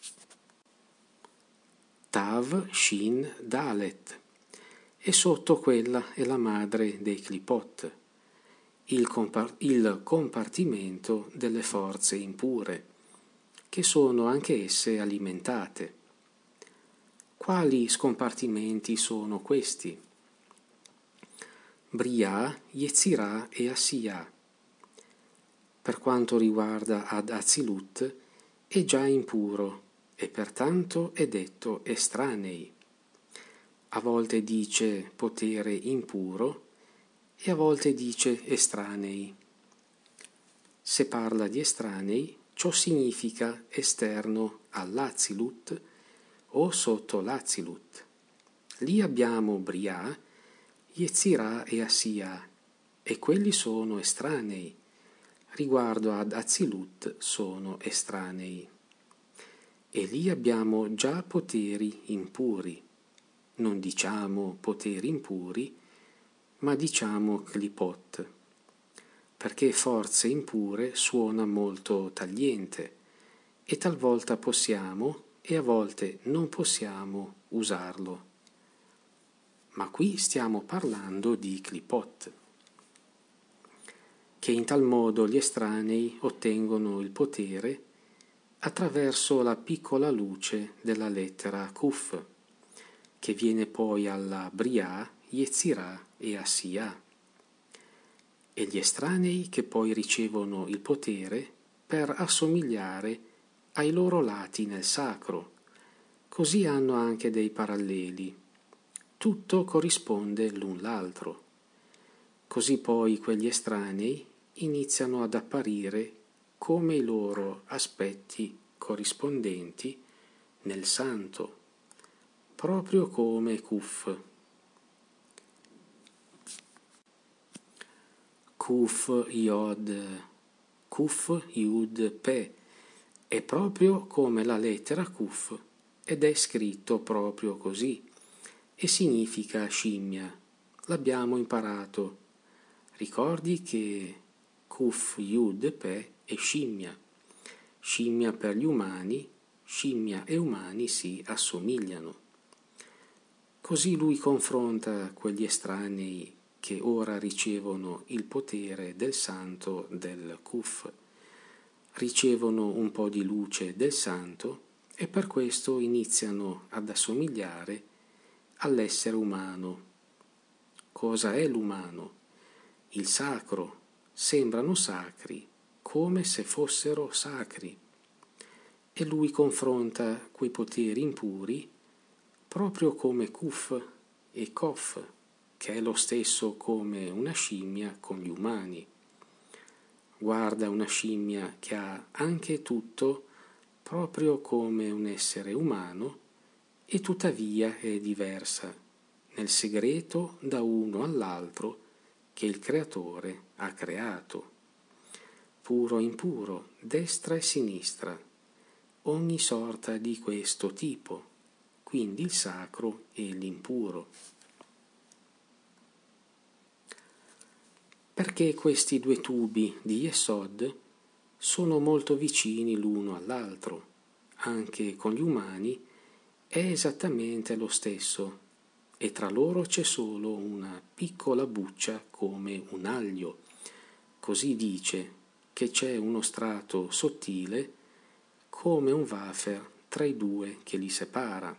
Tav, Shin, Dalet. E sotto quella è la madre dei Klipot, il compartimento delle forze impure, che sono anche esse alimentate. Quali scompartimenti sono questi? Briah, Yetzirah e Asiyah. Per quanto riguarda ad Atzilut, è già impuro e pertanto è detto estranei. A volte dice potere impuro e a volte dice estranei. Se parla di estranei, ciò significa esterno all'Atzilut o sotto l'Atzilut. Lì abbiamo Briah, Yetzirah e Asiyah, e quelli sono estranei. Riguardo ad Atzilut sono estranei. E lì abbiamo già poteri impuri. Non diciamo poteri impuri, ma diciamo Klipot, perché forze impure suona molto tagliente e talvolta possiamo e a volte non possiamo usarlo. Ma qui stiamo parlando di Klipot, che in tal modo gli estranei ottengono il potere attraverso la piccola luce della lettera Kuf, che viene poi alla Briah, Yetzirah e Asiyah. E gli estranei che poi ricevono il potere per assomigliare ai loro lati nel sacro. Così hanno anche dei paralleli. Tutto corrisponde l'un l'altro. Così poi quegli estranei iniziano ad apparire come i loro aspetti corrispondenti nel santo, proprio come Kuf. Kuf Yud Pe è proprio come la lettera Kuf ed è scritto proprio così e significa scimmia. L'abbiamo imparato. Ricordi che Kuf Yud Pe è scimmia. Scimmia per gli umani, scimmia e umani si assomigliano. Così lui confronta quegli estranei che ora ricevono il potere del santo del Kuf. Ricevono un po' di luce del santo e per questo iniziano ad assomigliare all'essere umano. Cosa è l'umano? Il sacro. Sembrano sacri, come se fossero sacri. E lui confronta quei poteri impuri proprio come Kuf e Kof, che è lo stesso come una scimmia con gli umani. Guarda una scimmia che ha anche tutto proprio come un essere umano e tuttavia è diversa, nel segreto da uno all'altro che il creatore ha creato. Puro e impuro, destra e sinistra, ogni sorta di questo tipo, quindi il sacro e l'impuro. Perché questi due tubi di Yesod sono molto vicini l'uno all'altro, anche con gli umani è esattamente lo stesso, e tra loro c'è solo una piccola buccia come un aglio. Così dice che c'è uno strato sottile come un wafer tra i due che li separa.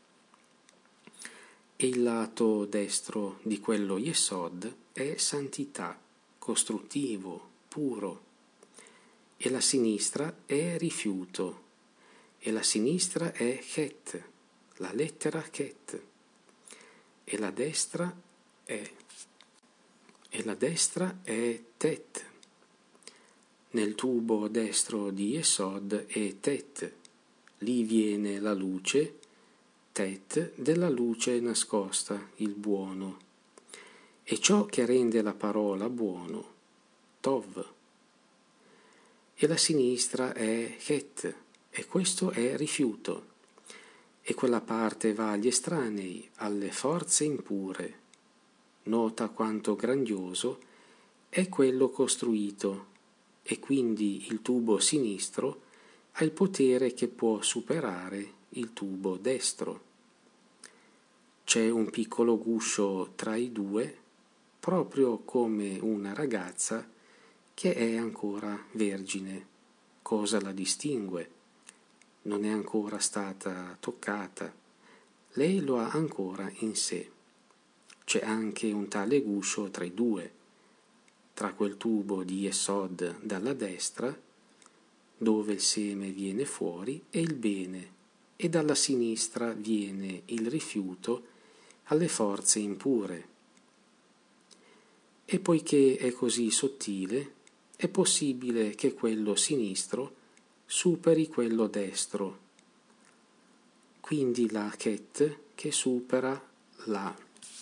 E il lato destro di quello Yesod è santità, costruttivo, puro, e la sinistra è rifiuto, e la sinistra è Chet, la lettera Chet, e la destra è Tet. Nel tubo destro di Yesod è Tet, lì viene la luce, Tet della luce nascosta, il buono, e ciò che rende la parola buono, Tov. E la sinistra è Het, e questo è rifiuto, e quella parte va agli estranei, alle forze impure. Nota quanto grandioso è quello costruito, e quindi il tubo sinistro ha il potere che può superare il tubo destro. C'è un piccolo guscio tra i due, proprio come una ragazza che è ancora vergine. Cosa la distingue? Non è ancora stata toccata. Lei lo ha ancora in sé. C'è anche un tale guscio tra i due, tra quel tubo di Yesod dalla destra, dove il seme viene fuori, e il bene, e dalla sinistra viene il rifiuto alle forze impure. E poiché è così sottile, è possibile che quello sinistro superi quello destro, quindi la Chet che supera la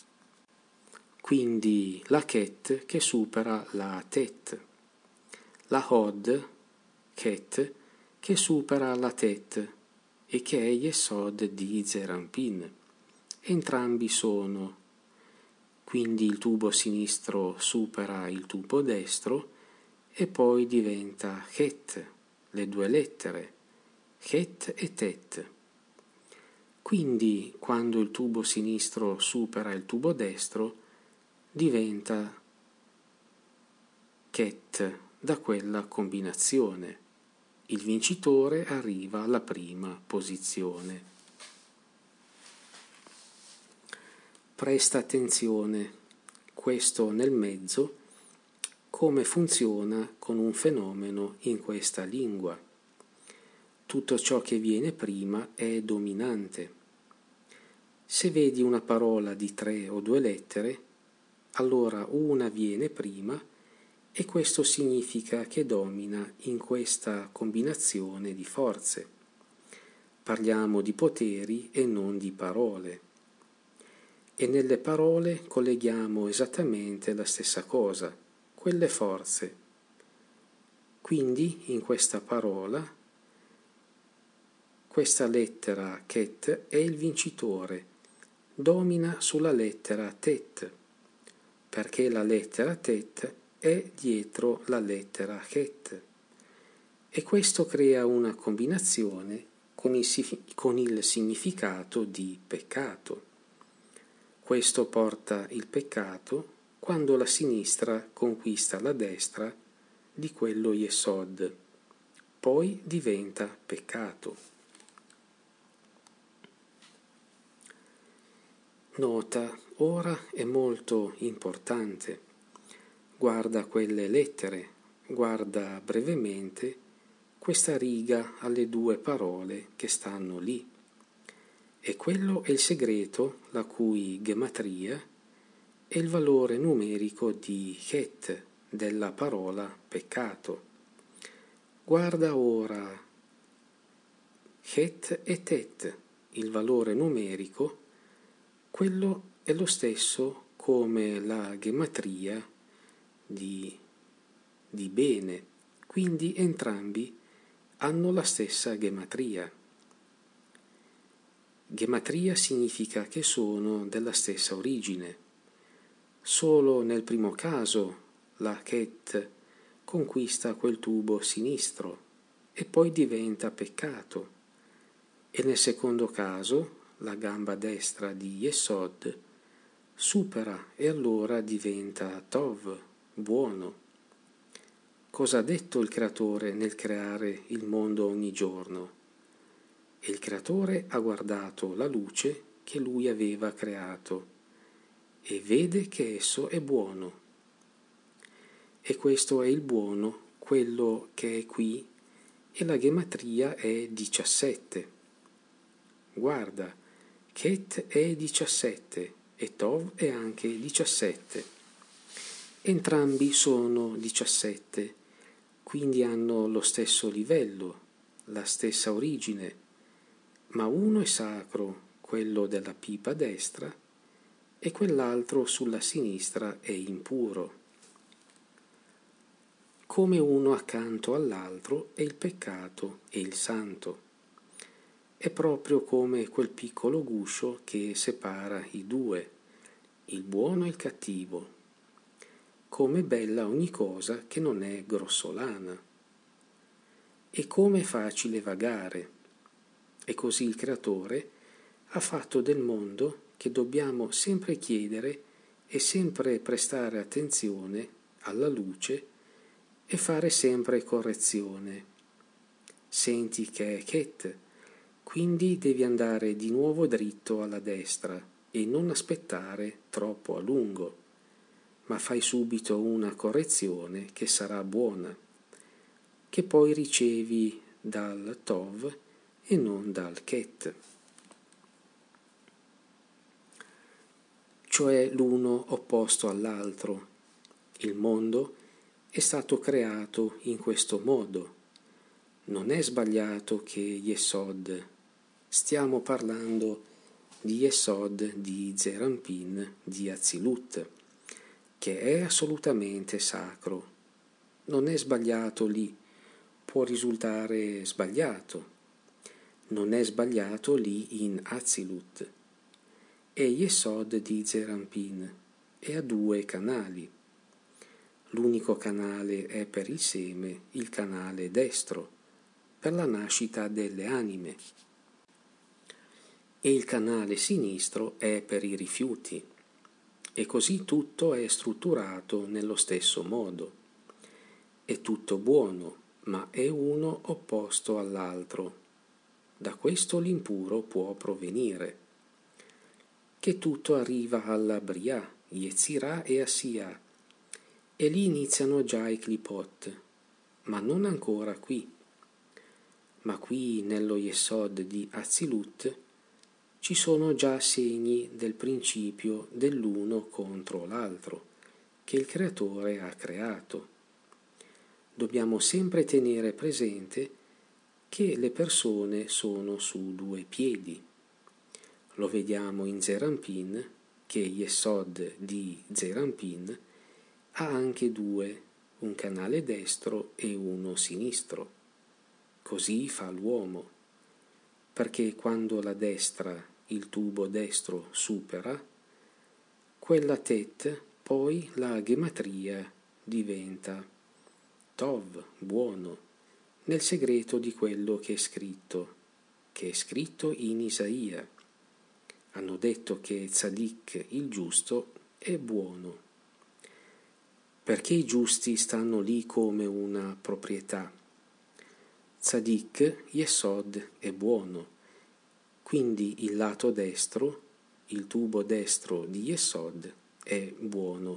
Tet, la Hod Chet che supera la Tet e che è Yesod di Zeir Anpin. Entrambi sono, quindi il tubo sinistro supera il tubo destro e poi diventa Het, le due lettere, Het e Tet. Quindi quando il tubo sinistro supera il tubo destro diventa Ket da quella combinazione. Il vincitore arriva alla prima posizione. Presta attenzione, questo nel mezzo come funziona con un fenomeno in questa lingua. Tutto ciò che viene prima è dominante. Se vedi una parola di 3 o 2 lettere, allora una viene prima e questo significa che domina in questa combinazione di forze. Parliamo di poteri e non di parole. E nelle parole colleghiamo esattamente la stessa cosa, quelle forze. Quindi in questa parola, questa lettera Ket è il vincitore, domina sulla lettera Tet, perché la lettera Tet è dietro la lettera Het. E questo crea una combinazione con il significato di peccato. Questo porta il peccato quando la sinistra conquista la destra di quello Yesod, poi diventa peccato. Nota, ora è molto importante. Guarda quelle lettere, guarda brevemente questa riga alle 2 parole che stanno lì. E quello è il segreto, la cui gematria è il valore numerico di Het, della parola peccato. Guarda ora Het e Tet, il valore numerico, quello è lo stesso come la gematria di bene, quindi entrambi hanno la stessa gematria. Gematria significa che sono della stessa origine. Solo nel primo caso la Het conquista quel tubo sinistro e poi diventa peccato, e nel secondo caso la gamba destra di Yesod supera e allora diventa Tov, buono. Cosa ha detto il Creatore nel creare il mondo ogni giorno? E il Creatore ha guardato la luce che Lui aveva creato e vede che esso è buono. E questo è il buono, quello che è qui, e la gematria è 17. Guarda, Ket è 17 e Tov è anche 17. Entrambi sono 17, quindi hanno lo stesso livello, la stessa origine, ma uno è sacro, quello della pipa destra, e quell'altro sulla sinistra è impuro. Come uno accanto all'altro è il peccato e il santo. È proprio come quel piccolo guscio che separa i due, il buono e il cattivo. Come bella ogni cosa che non è grossolana. E come è facile vagare. E così il Creatore ha fatto del mondo che dobbiamo sempre chiedere e sempre prestare attenzione alla luce e fare sempre correzione. Senti che è Ket, quindi devi andare di nuovo dritto alla destra e non aspettare troppo a lungo, ma fai subito una correzione che sarà buona, che poi ricevi dal Tov e non dal Ket. Cioè l'uno opposto all'altro. Il mondo è stato creato in questo modo. Non è sbagliato che Yesod, stiamo parlando di Yesod di Zeir Anpin di Atzilut, che è assolutamente sacro. Non è sbagliato lì, può risultare sbagliato. Non è sbagliato lì in Atzilut. E Yesod di Zeir Anpin e ha 2 canali. L'unico canale è per il seme, il canale destro, per la nascita delle anime. E il canale sinistro è per i rifiuti. E così tutto è strutturato nello stesso modo. È tutto buono, ma è uno opposto all'altro. Da questo l'impuro può provenire. Che tutto arriva alla Briah, Yetzirah e Asiya, E lì iniziano già i clipot, ma non ancora qui. Ma qui nello Yesod di Atzilut ci sono già segni del principio dell'uno contro l'altro che il creatore ha creato. Dobbiamo sempre tenere presente che le persone sono su due piedi. Lo vediamo in Zeir Anpin, che Yesod di Zeir Anpin ha anche due, un canale destro e uno sinistro. Così fa l'uomo, perché quando la destra, il tubo destro, supera, quella tet, poi la gematria diventa Tov, buono, nel segreto di quello che è scritto in Isaia. Hanno detto che Tzadik, il giusto, è buono. Perché i giusti stanno lì come una proprietà. Tzadik, Yesod, è buono. Quindi il lato destro, il tubo destro di Yesod, è buono.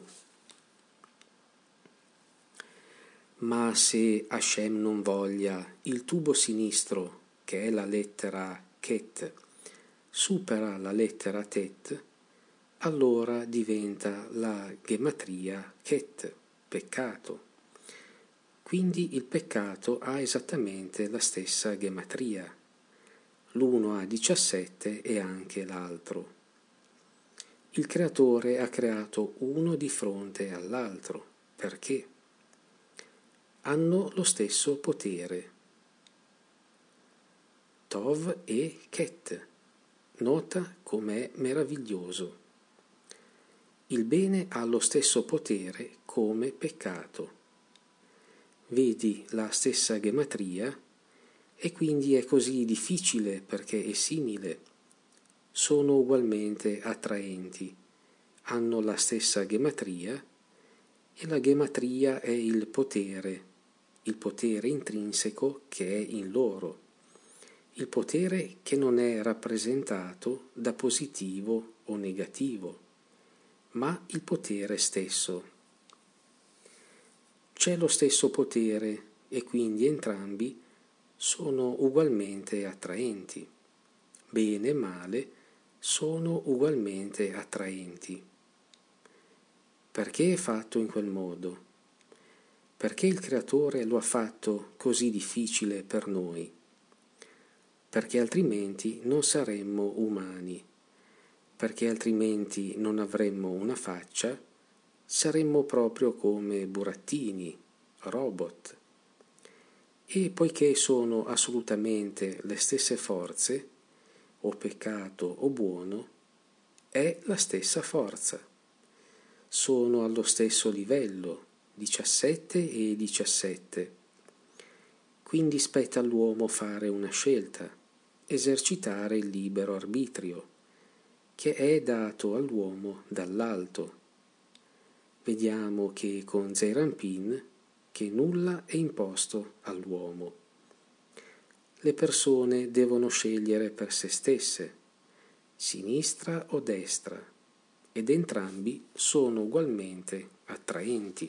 Ma se Hashem non voglia, il tubo sinistro, che è la lettera Ket, supera la lettera Tet, allora diventa la gematria Ket, peccato. Quindi il peccato ha esattamente la stessa gematria. L'uno ha 17 e anche l'altro. Il creatore ha creato uno di fronte all'altro. Perché? Hanno lo stesso potere. Tov e Ket. Nota com'è meraviglioso. Il bene ha lo stesso potere come peccato. Vedi la stessa gematria e quindi è così difficile perché è simile. Sono ugualmente attraenti, hanno la stessa gematria e la gematria è il potere intrinseco che è in loro, il potere che non è rappresentato da positivo o negativo, ma il potere stesso. C'è lo stesso potere e quindi entrambi sono ugualmente attraenti. Bene e male sono ugualmente attraenti. Perché è fatto in quel modo? Perché il Creatore lo ha fatto così difficile per noi? Perché altrimenti non saremmo umani, perché altrimenti non avremmo una faccia, saremmo proprio come burattini, robot. E poiché sono assolutamente le stesse forze, o peccato o buono, è la stessa forza. Sono allo stesso livello, 17 e 17. Quindi spetta all'uomo fare una scelta, esercitare il libero arbitrio, che è dato all'uomo dall'alto. Vediamo che con Zeir Anpin che nulla è imposto all'uomo. Le persone devono scegliere per se stesse, sinistra o destra, ed entrambi sono ugualmente attraenti.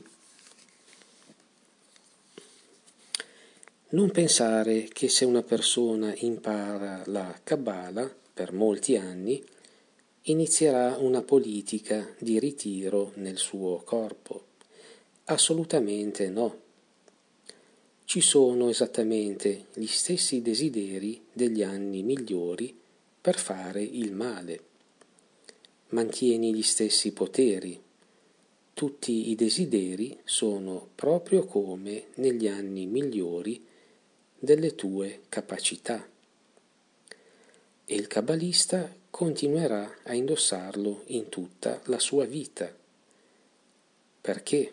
Non pensare che se una persona impara la Kabbalah per molti anni, inizierà una politica di ritiro nel suo corpo. Assolutamente no. Ci sono esattamente gli stessi desideri degli anni migliori per fare il male. Mantieni gli stessi poteri. Tutti i desideri sono proprio come negli anni migliori delle tue capacità. E il kabbalista continuerà a indossarlo in tutta la sua vita. Perché?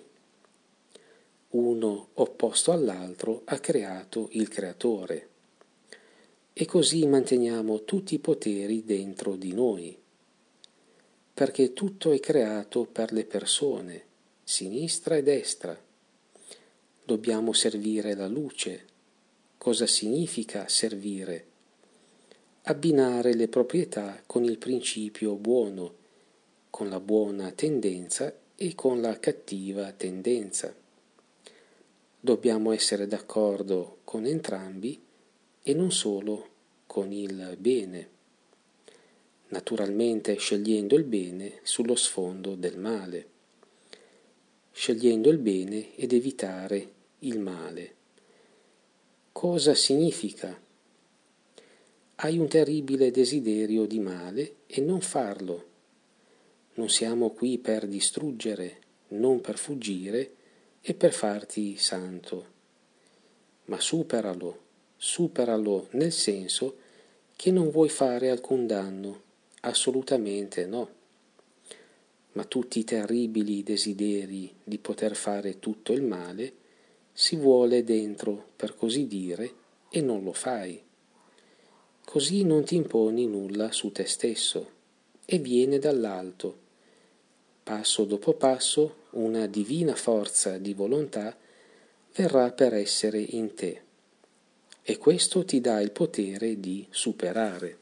Uno opposto all'altro ha creato il creatore. E così manteniamo tutti i poteri dentro di noi. Perché tutto è creato per le persone, sinistra e destra. Dobbiamo servire la luce. Cosa significa servire? Abbinare le proprietà con il principio buono, con la buona tendenza e con la cattiva tendenza. Dobbiamo essere d'accordo con entrambi e non solo con il bene, naturalmente scegliendo il bene sullo sfondo del male, scegliendo il bene ed evitare il male. Cosa significa? Hai un terribile desiderio di male e non farlo. Non siamo qui per distruggere, non per fuggire e per farti santo, ma superalo nel senso che non vuoi fare alcun danno, assolutamente no. Ma tutti i terribili desideri di poter fare tutto il male si vuole dentro, per così dire, e non lo fai. Così non ti imponi nulla su te stesso e viene dall'alto. Passo dopo passo una divina forza di volontà verrà per essere in te e questo ti dà il potere di superare.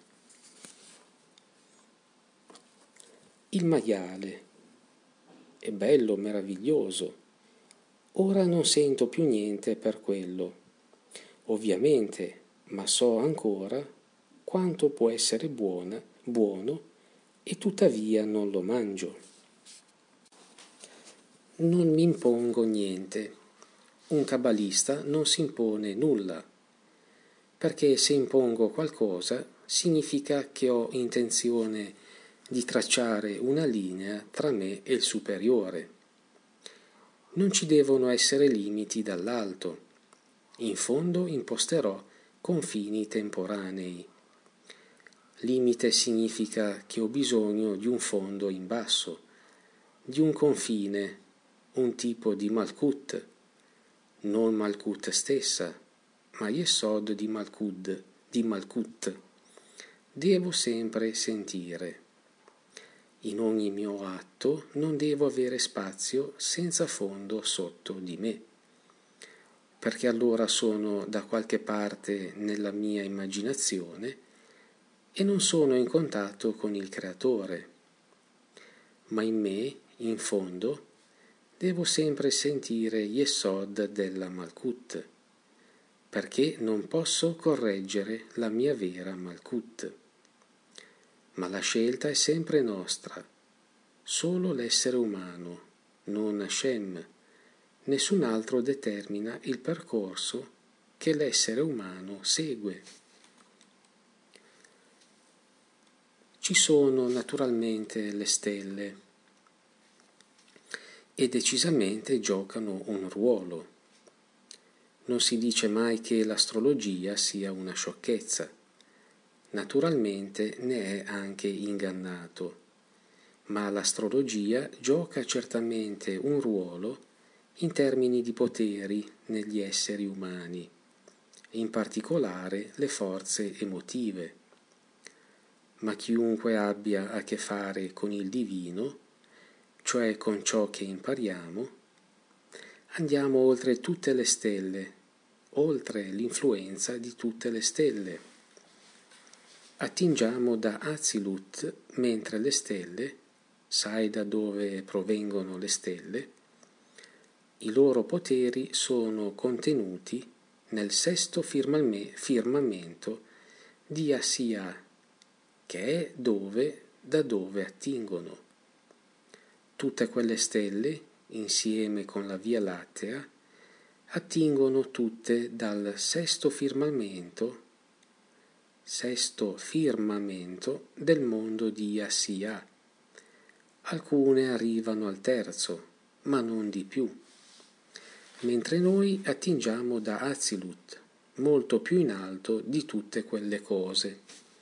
Il maiale è bello, meraviglioso. Ora non sento più niente per quello, ovviamente, ma so ancora quanto può essere buono e tuttavia non lo mangio. Non mi impongo niente. Un kabbalista non si impone nulla, perché se impongo qualcosa significa che ho intenzione di tracciare una linea tra me e il superiore. Non ci devono essere limiti dall'alto. In fondo imposterò confini temporanei. Limite significa che ho bisogno di un fondo in basso, di un confine, un tipo di Malkut, non Malkut stessa, ma Yesod di Malkut. Devo sempre sentire. In ogni mio atto non devo avere spazio senza fondo sotto di me, perché allora sono da qualche parte nella mia immaginazione e non sono in contatto con il Creatore. Ma in me, in fondo, devo sempre sentire Yesod della Malkut, perché non posso correggere la mia vera Malkut. Ma la scelta è sempre nostra, solo l'essere umano, non Hashem. Nessun altro determina il percorso che l'essere umano segue. Ci sono naturalmente le stelle e decisamente giocano un ruolo. Non si dice mai che l'astrologia sia una sciocchezza. Naturalmente ne è anche ingannato, ma l'astrologia gioca certamente un ruolo in termini di poteri negli esseri umani, in particolare le forze emotive. Ma chiunque abbia a che fare con il divino, cioè con ciò che impariamo, andiamo oltre tutte le stelle, oltre l'influenza di tutte le stelle. Attingiamo da Azilut, mentre le stelle, sai da dove provengono le stelle? I loro poteri sono contenuti nel sesto firmamento di Assia, che è da dove attingono. Tutte quelle stelle, insieme con la Via Lattea, attingono tutte dal sesto firmamento del mondo di Assia. Alcune arrivano al terzo, ma non di più, mentre noi attingiamo da Azilut, molto più in alto di tutte quelle cose.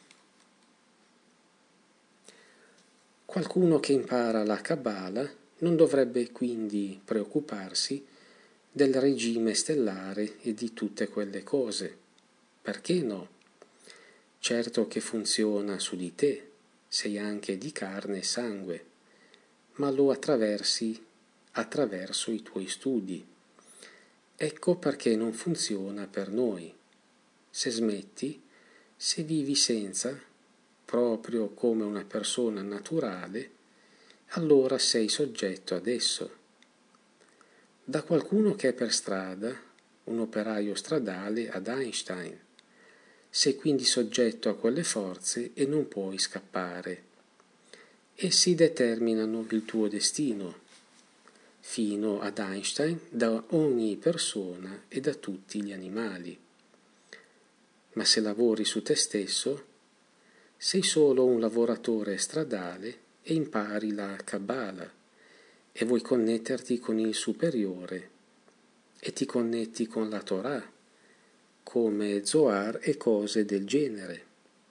Qualcuno che impara la Kabbalah non dovrebbe quindi preoccuparsi del regime stellare e di tutte quelle cose. Perché no? Certo che funziona su di te, sei anche di carne e sangue, ma lo attraversi attraverso i tuoi studi. Ecco perché non funziona per noi. Se smetti, se vivi senza, proprio come una persona naturale, allora sei soggetto ad esso. Da qualcuno che è per strada, un operaio stradale ad Einstein. Sei quindi soggetto a quelle forze e non puoi scappare. Essi determinano il tuo destino, fino ad Einstein, da ogni persona e da tutti gli animali. Ma se lavori su te stesso, sei solo un lavoratore stradale e impari la Kabbalah e vuoi connetterti con il superiore e ti connetti con la Torah, come Zohar e cose del genere.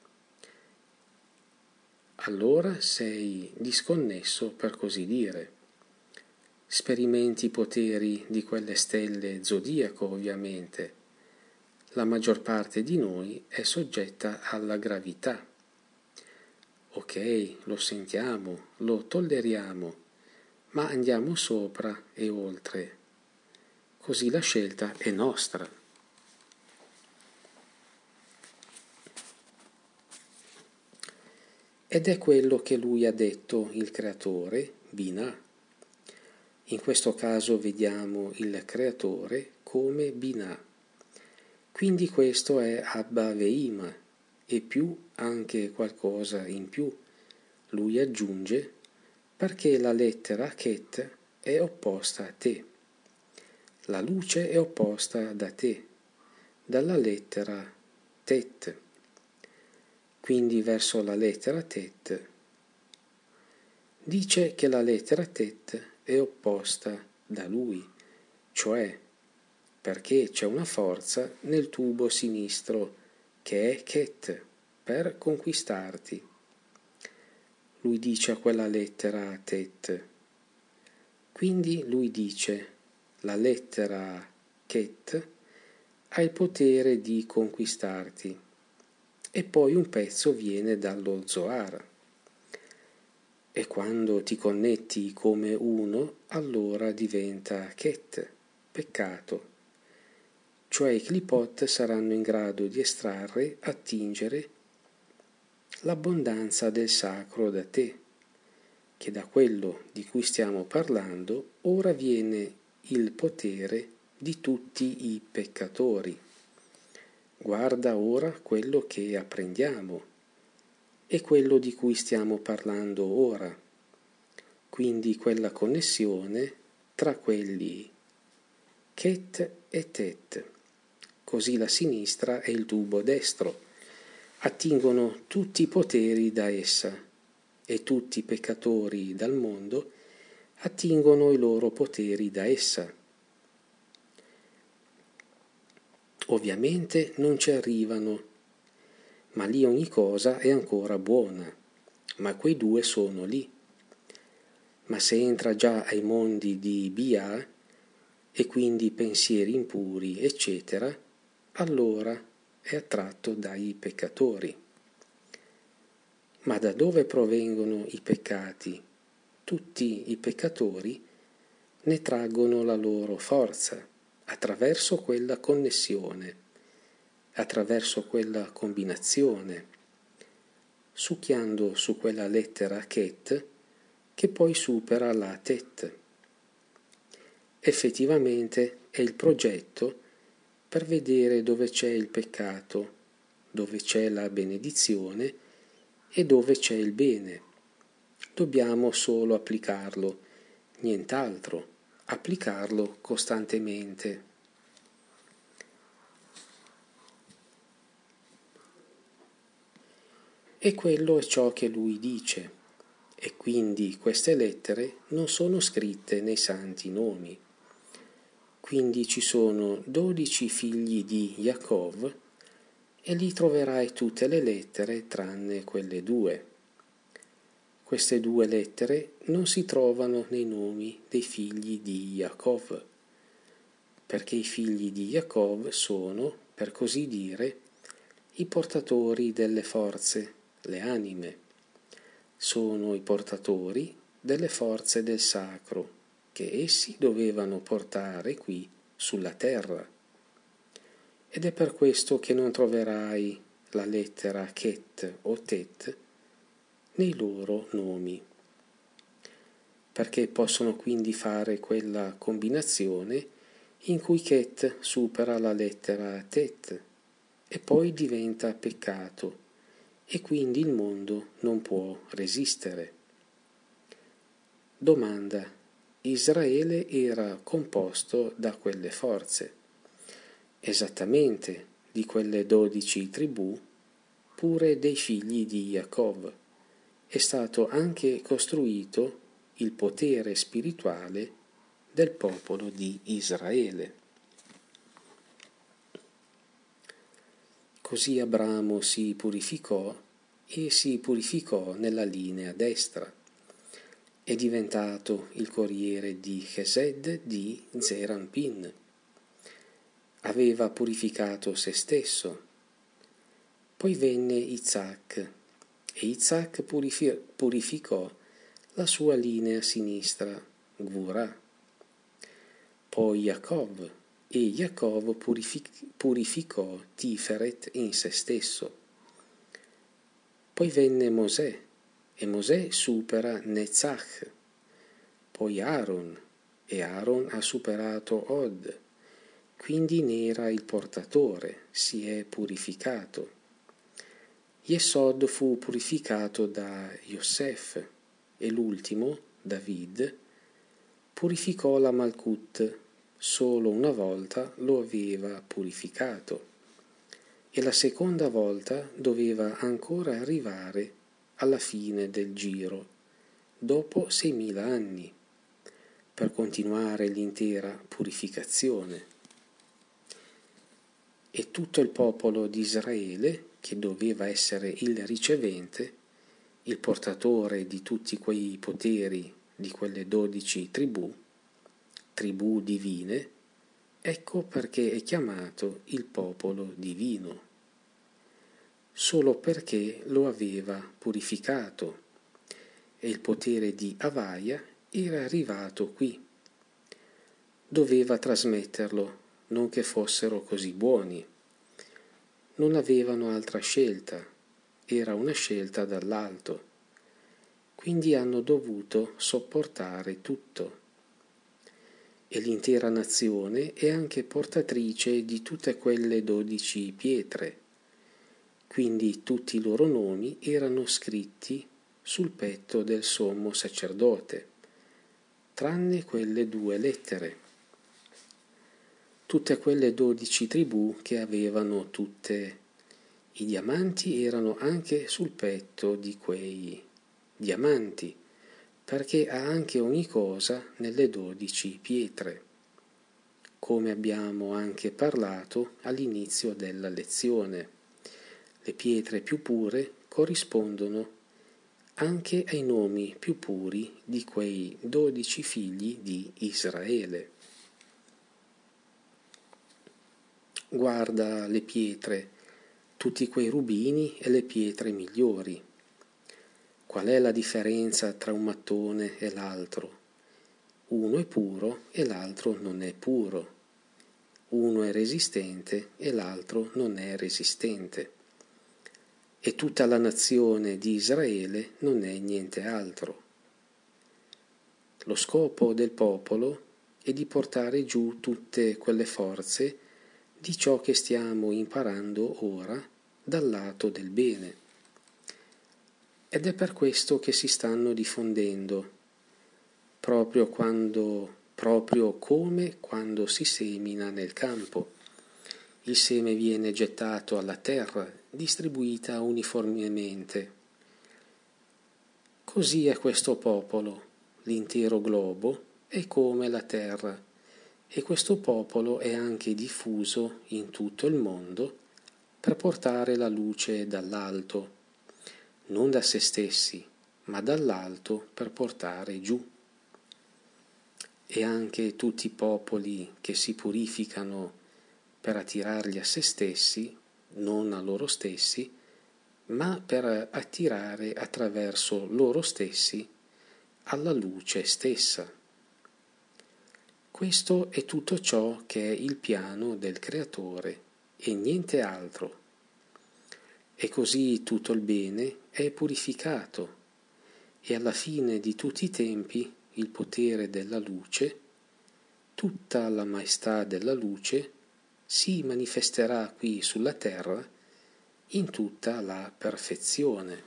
Allora sei disconnesso, per così dire. Sperimenti i poteri di quelle stelle zodiaco, ovviamente. La maggior parte di noi è soggetta alla gravità. Ok, lo sentiamo, lo tolleriamo, ma andiamo sopra e oltre. Così la scelta è nostra. Ed è quello che lui ha detto, il creatore, Binah. In questo caso vediamo il creatore come Binah. Quindi questo è Abba Veima e più anche qualcosa in più. Lui aggiunge perché la lettera Ket è opposta a te. La luce è opposta da te, dalla lettera Tet. Quindi verso la lettera Tet. Dice che la lettera Tet è opposta da lui, cioè perché c'è una forza nel tubo sinistro che è Ket per conquistarti. Lui dice a quella lettera Tet. Quindi lui dice la lettera Ket ha il potere di conquistarti. E poi un pezzo viene dallo Zohar. E quando ti connetti come uno, allora diventa Ket, peccato. Cioè i clipot saranno in grado di estrarre, attingere l'abbondanza del sacro da te, che da quello di cui stiamo parlando ora viene il potere di tutti i peccatori. Guarda ora quello che apprendiamo e quello di cui stiamo parlando ora, quindi quella connessione tra quelli Ket e Tet. Così la sinistra e il tubo destro attingono tutti i poteri da essa e tutti i peccatori dal mondo attingono i loro poteri da essa. Ovviamente non ci arrivano, ma lì ogni cosa è ancora buona, ma quei due sono lì. Ma se entra già ai mondi di Bia e quindi pensieri impuri, eccetera, allora è attratto dai peccatori. Ma da dove provengono i peccati? Tutti i peccatori ne traggono la loro forza attraverso quella connessione, attraverso quella combinazione, succhiando su quella lettera Ket che poi supera la Tet. Effettivamente è il progetto per vedere dove c'è il peccato, dove c'è la benedizione e dove c'è il bene. Dobbiamo solo applicarlo, nient'altro, applicarlo costantemente. E quello è ciò che lui dice, e quindi queste lettere non sono scritte nei santi nomi. Quindi ci sono 12 figli di Yaakov e lì troverai tutte le lettere tranne quelle due. Queste due lettere non si trovano nei nomi dei figli di Yaakov, perché i figli di Yaakov sono, per così dire, i portatori delle forze, le anime. Sono i portatori delle forze del sacro, che essi dovevano portare qui sulla terra. Ed è per questo che non troverai la lettera Ket o Tet nei loro nomi. perché possono quindi fare quella combinazione in cui Chet supera la lettera Tet e poi diventa peccato e quindi il mondo non può resistere. Domanda: Israele era composto da quelle forze, esattamente di quelle 12 tribù, pure dei figli di Jacob. È stato anche costruito il potere spirituale del popolo di Israele. Così Abramo si purificò e si purificò nella linea destra. È diventato il corriere di Chesed di Zeranpin. Aveva purificato se stesso. Poi venne Isaac e Isaac purificò la sua linea sinistra, Gvurah. Poi Jacob e Jacob purificò Tiferet in se stesso. Poi venne Mosè e Mosè supera Netzach. Poi Aaron e Aaron ha superato Od, quindi ne era il portatore, si è purificato. Yesod fu purificato da Yosef e l'ultimo, David, purificò la Malkut, solo una volta lo aveva purificato e la seconda volta doveva ancora arrivare alla fine del giro, dopo 6000 anni, per continuare l'intera purificazione. E tutto il popolo di Israele, che doveva essere il ricevente, il portatore di tutti quei poteri di quelle 12 tribù divine, ecco perché è chiamato il popolo divino, solo perché lo aveva purificato e il potere di Havaia era arrivato qui. Doveva trasmetterlo, non che fossero così buoni. Non avevano altra scelta, era una scelta dall'alto, quindi hanno dovuto sopportare tutto. E l'intera nazione è anche portatrice di tutte quelle 12 pietre, quindi tutti i loro nomi erano scritti sul petto del sommo sacerdote, tranne quelle 2 lettere. Tutte quelle 12 tribù che avevano tutte i diamanti erano anche sul petto di quei diamanti, perché ha anche ogni cosa nelle 12 pietre, come abbiamo anche parlato all'inizio della lezione. Le pietre più pure corrispondono anche ai nomi più puri di quei 12 figli di Israele. Guarda le pietre, tutti quei rubini e le pietre migliori. Qual è la differenza tra un mattone e l'altro? Uno è puro e l'altro non è puro. Uno è resistente e l'altro non è resistente. E tutta la nazione di Israele non è niente altro. Lo scopo del popolo è di portare giù tutte quelle forze di ciò che stiamo imparando ora dal lato del bene. Ed è per questo che si stanno diffondendo, proprio come quando si semina nel campo. Il seme viene gettato alla terra, distribuita uniformemente. Così è questo popolo, l'intero globo è come la terra, e questo popolo è anche diffuso in tutto il mondo per portare la luce dall'alto, non da se stessi, ma dall'alto per portare giù. E anche tutti i popoli che si purificano per attirarli a se stessi, non a loro stessi, ma per attirare attraverso loro stessi alla luce stessa. Questo è tutto ciò che è il piano del Creatore e niente altro. E così tutto il bene è purificato e alla fine di tutti i tempi il potere della luce, tutta la maestà della luce si manifesterà qui sulla terra in tutta la perfezione.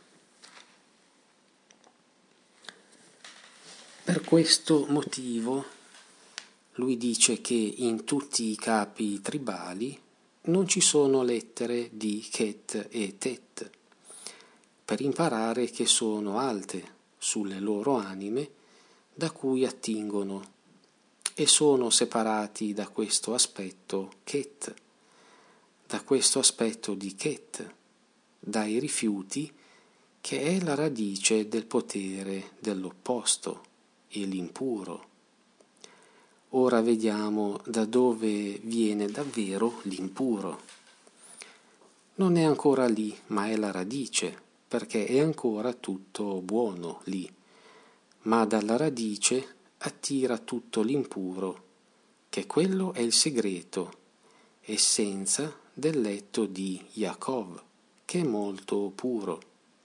Per questo motivo lui dice che in tutti i capi tribali non ci sono lettere di Chet e Tet, per imparare che sono alte sulle loro anime da cui attingono e sono separati da questo aspetto Chet, da questo aspetto di Chet, dai rifiuti che è la radice del potere dell'opposto e l'impuro. Ora vediamo da dove viene davvero l'impuro. Non è ancora lì, ma è la radice, perché è ancora tutto buono lì, ma dalla radice attira tutto l'impuro, che quello è il segreto, essenza del letto di Yaakov, che è molto puro.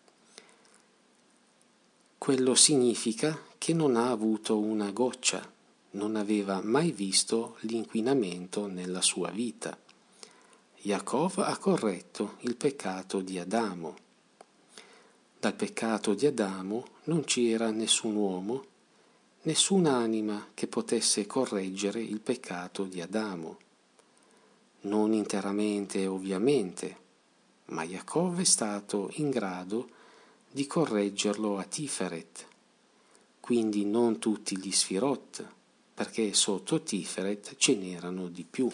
Quello significa che non ha avuto una goccia, non aveva mai visto l'inquinamento nella sua vita. Yaakov ha corretto il peccato di Adamo. Dal peccato di Adamo non c'era nessun uomo, nessun'anima che potesse correggere il peccato di Adamo. Non interamente, ovviamente, ma Yaakov è stato in grado di correggerlo a Tiferet, quindi non tutti gli Sfirot, perché sotto Tiferet ce n'erano di più.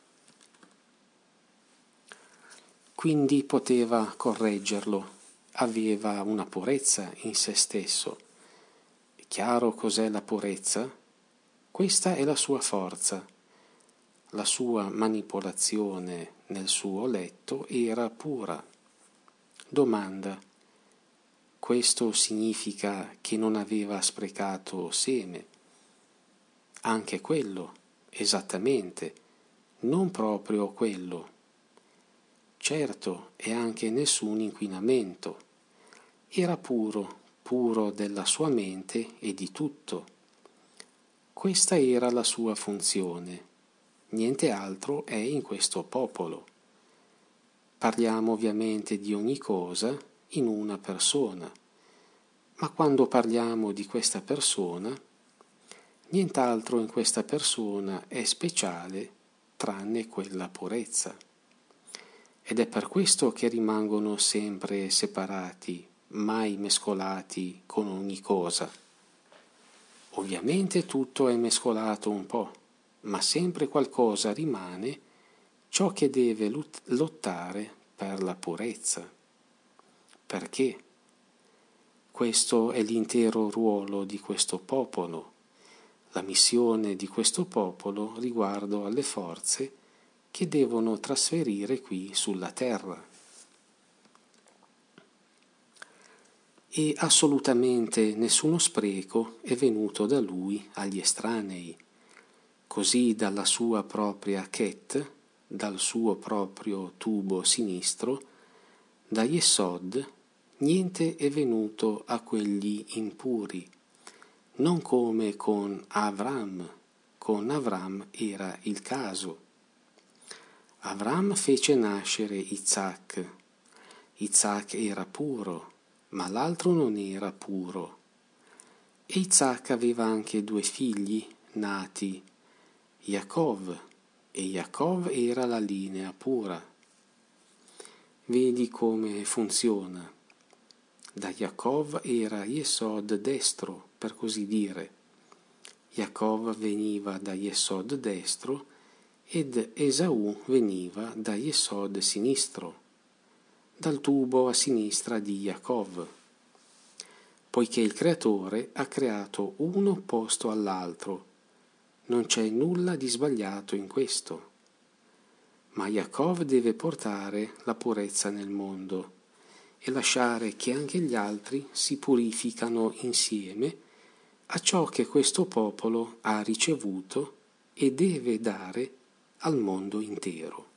Quindi poteva correggerlo, aveva una purezza in se stesso. È chiaro cos'è la purezza? Questa è la sua forza. La sua manipolazione nel suo letto era pura. Domanda: questo significa che non aveva sprecato seme? Anche quello, esattamente, non proprio quello. Certo, e anche nessun inquinamento. Era puro, puro della sua mente e di tutto. Questa era la sua funzione. Niente altro è in questo popolo. Parliamo ovviamente di ogni cosa in una persona, ma quando parliamo di questa persona, nient'altro in questa persona è speciale tranne quella purezza. Ed è per questo che rimangono sempre separati, mai mescolati con ogni cosa. Ovviamente tutto è mescolato un po', ma sempre qualcosa rimane, ciò che deve lottare per la purezza. Perché? Questo è l'intero ruolo di questo popolo, la missione di questo popolo riguardo alle forze che devono trasferire qui sulla terra. E assolutamente nessuno spreco è venuto da lui agli estranei. Così dalla sua propria Chet, dal suo proprio tubo sinistro, da Yesod, niente è venuto a quegli impuri, non come con Avram. Con Avram era il caso. Avram fece nascere Isaac. Isaac era puro, ma l'altro non era puro. E Isaac aveva anche 2 figli nati, Yaakov, e Yaakov era la linea pura. Vedi come funziona. Da Yaakov era Yesod destro, per così dire. Yaakov veniva da Yesod destro ed Esaù veniva da Yesod sinistro, dal tubo a sinistra di Yaakov, poiché il Creatore ha creato uno opposto all'altro. Non c'è nulla di sbagliato in questo. Ma Yaakov deve portare la purezza nel mondo e lasciare che anche gli altri si purificano insieme a ciò che questo popolo ha ricevuto e deve dare al mondo intero.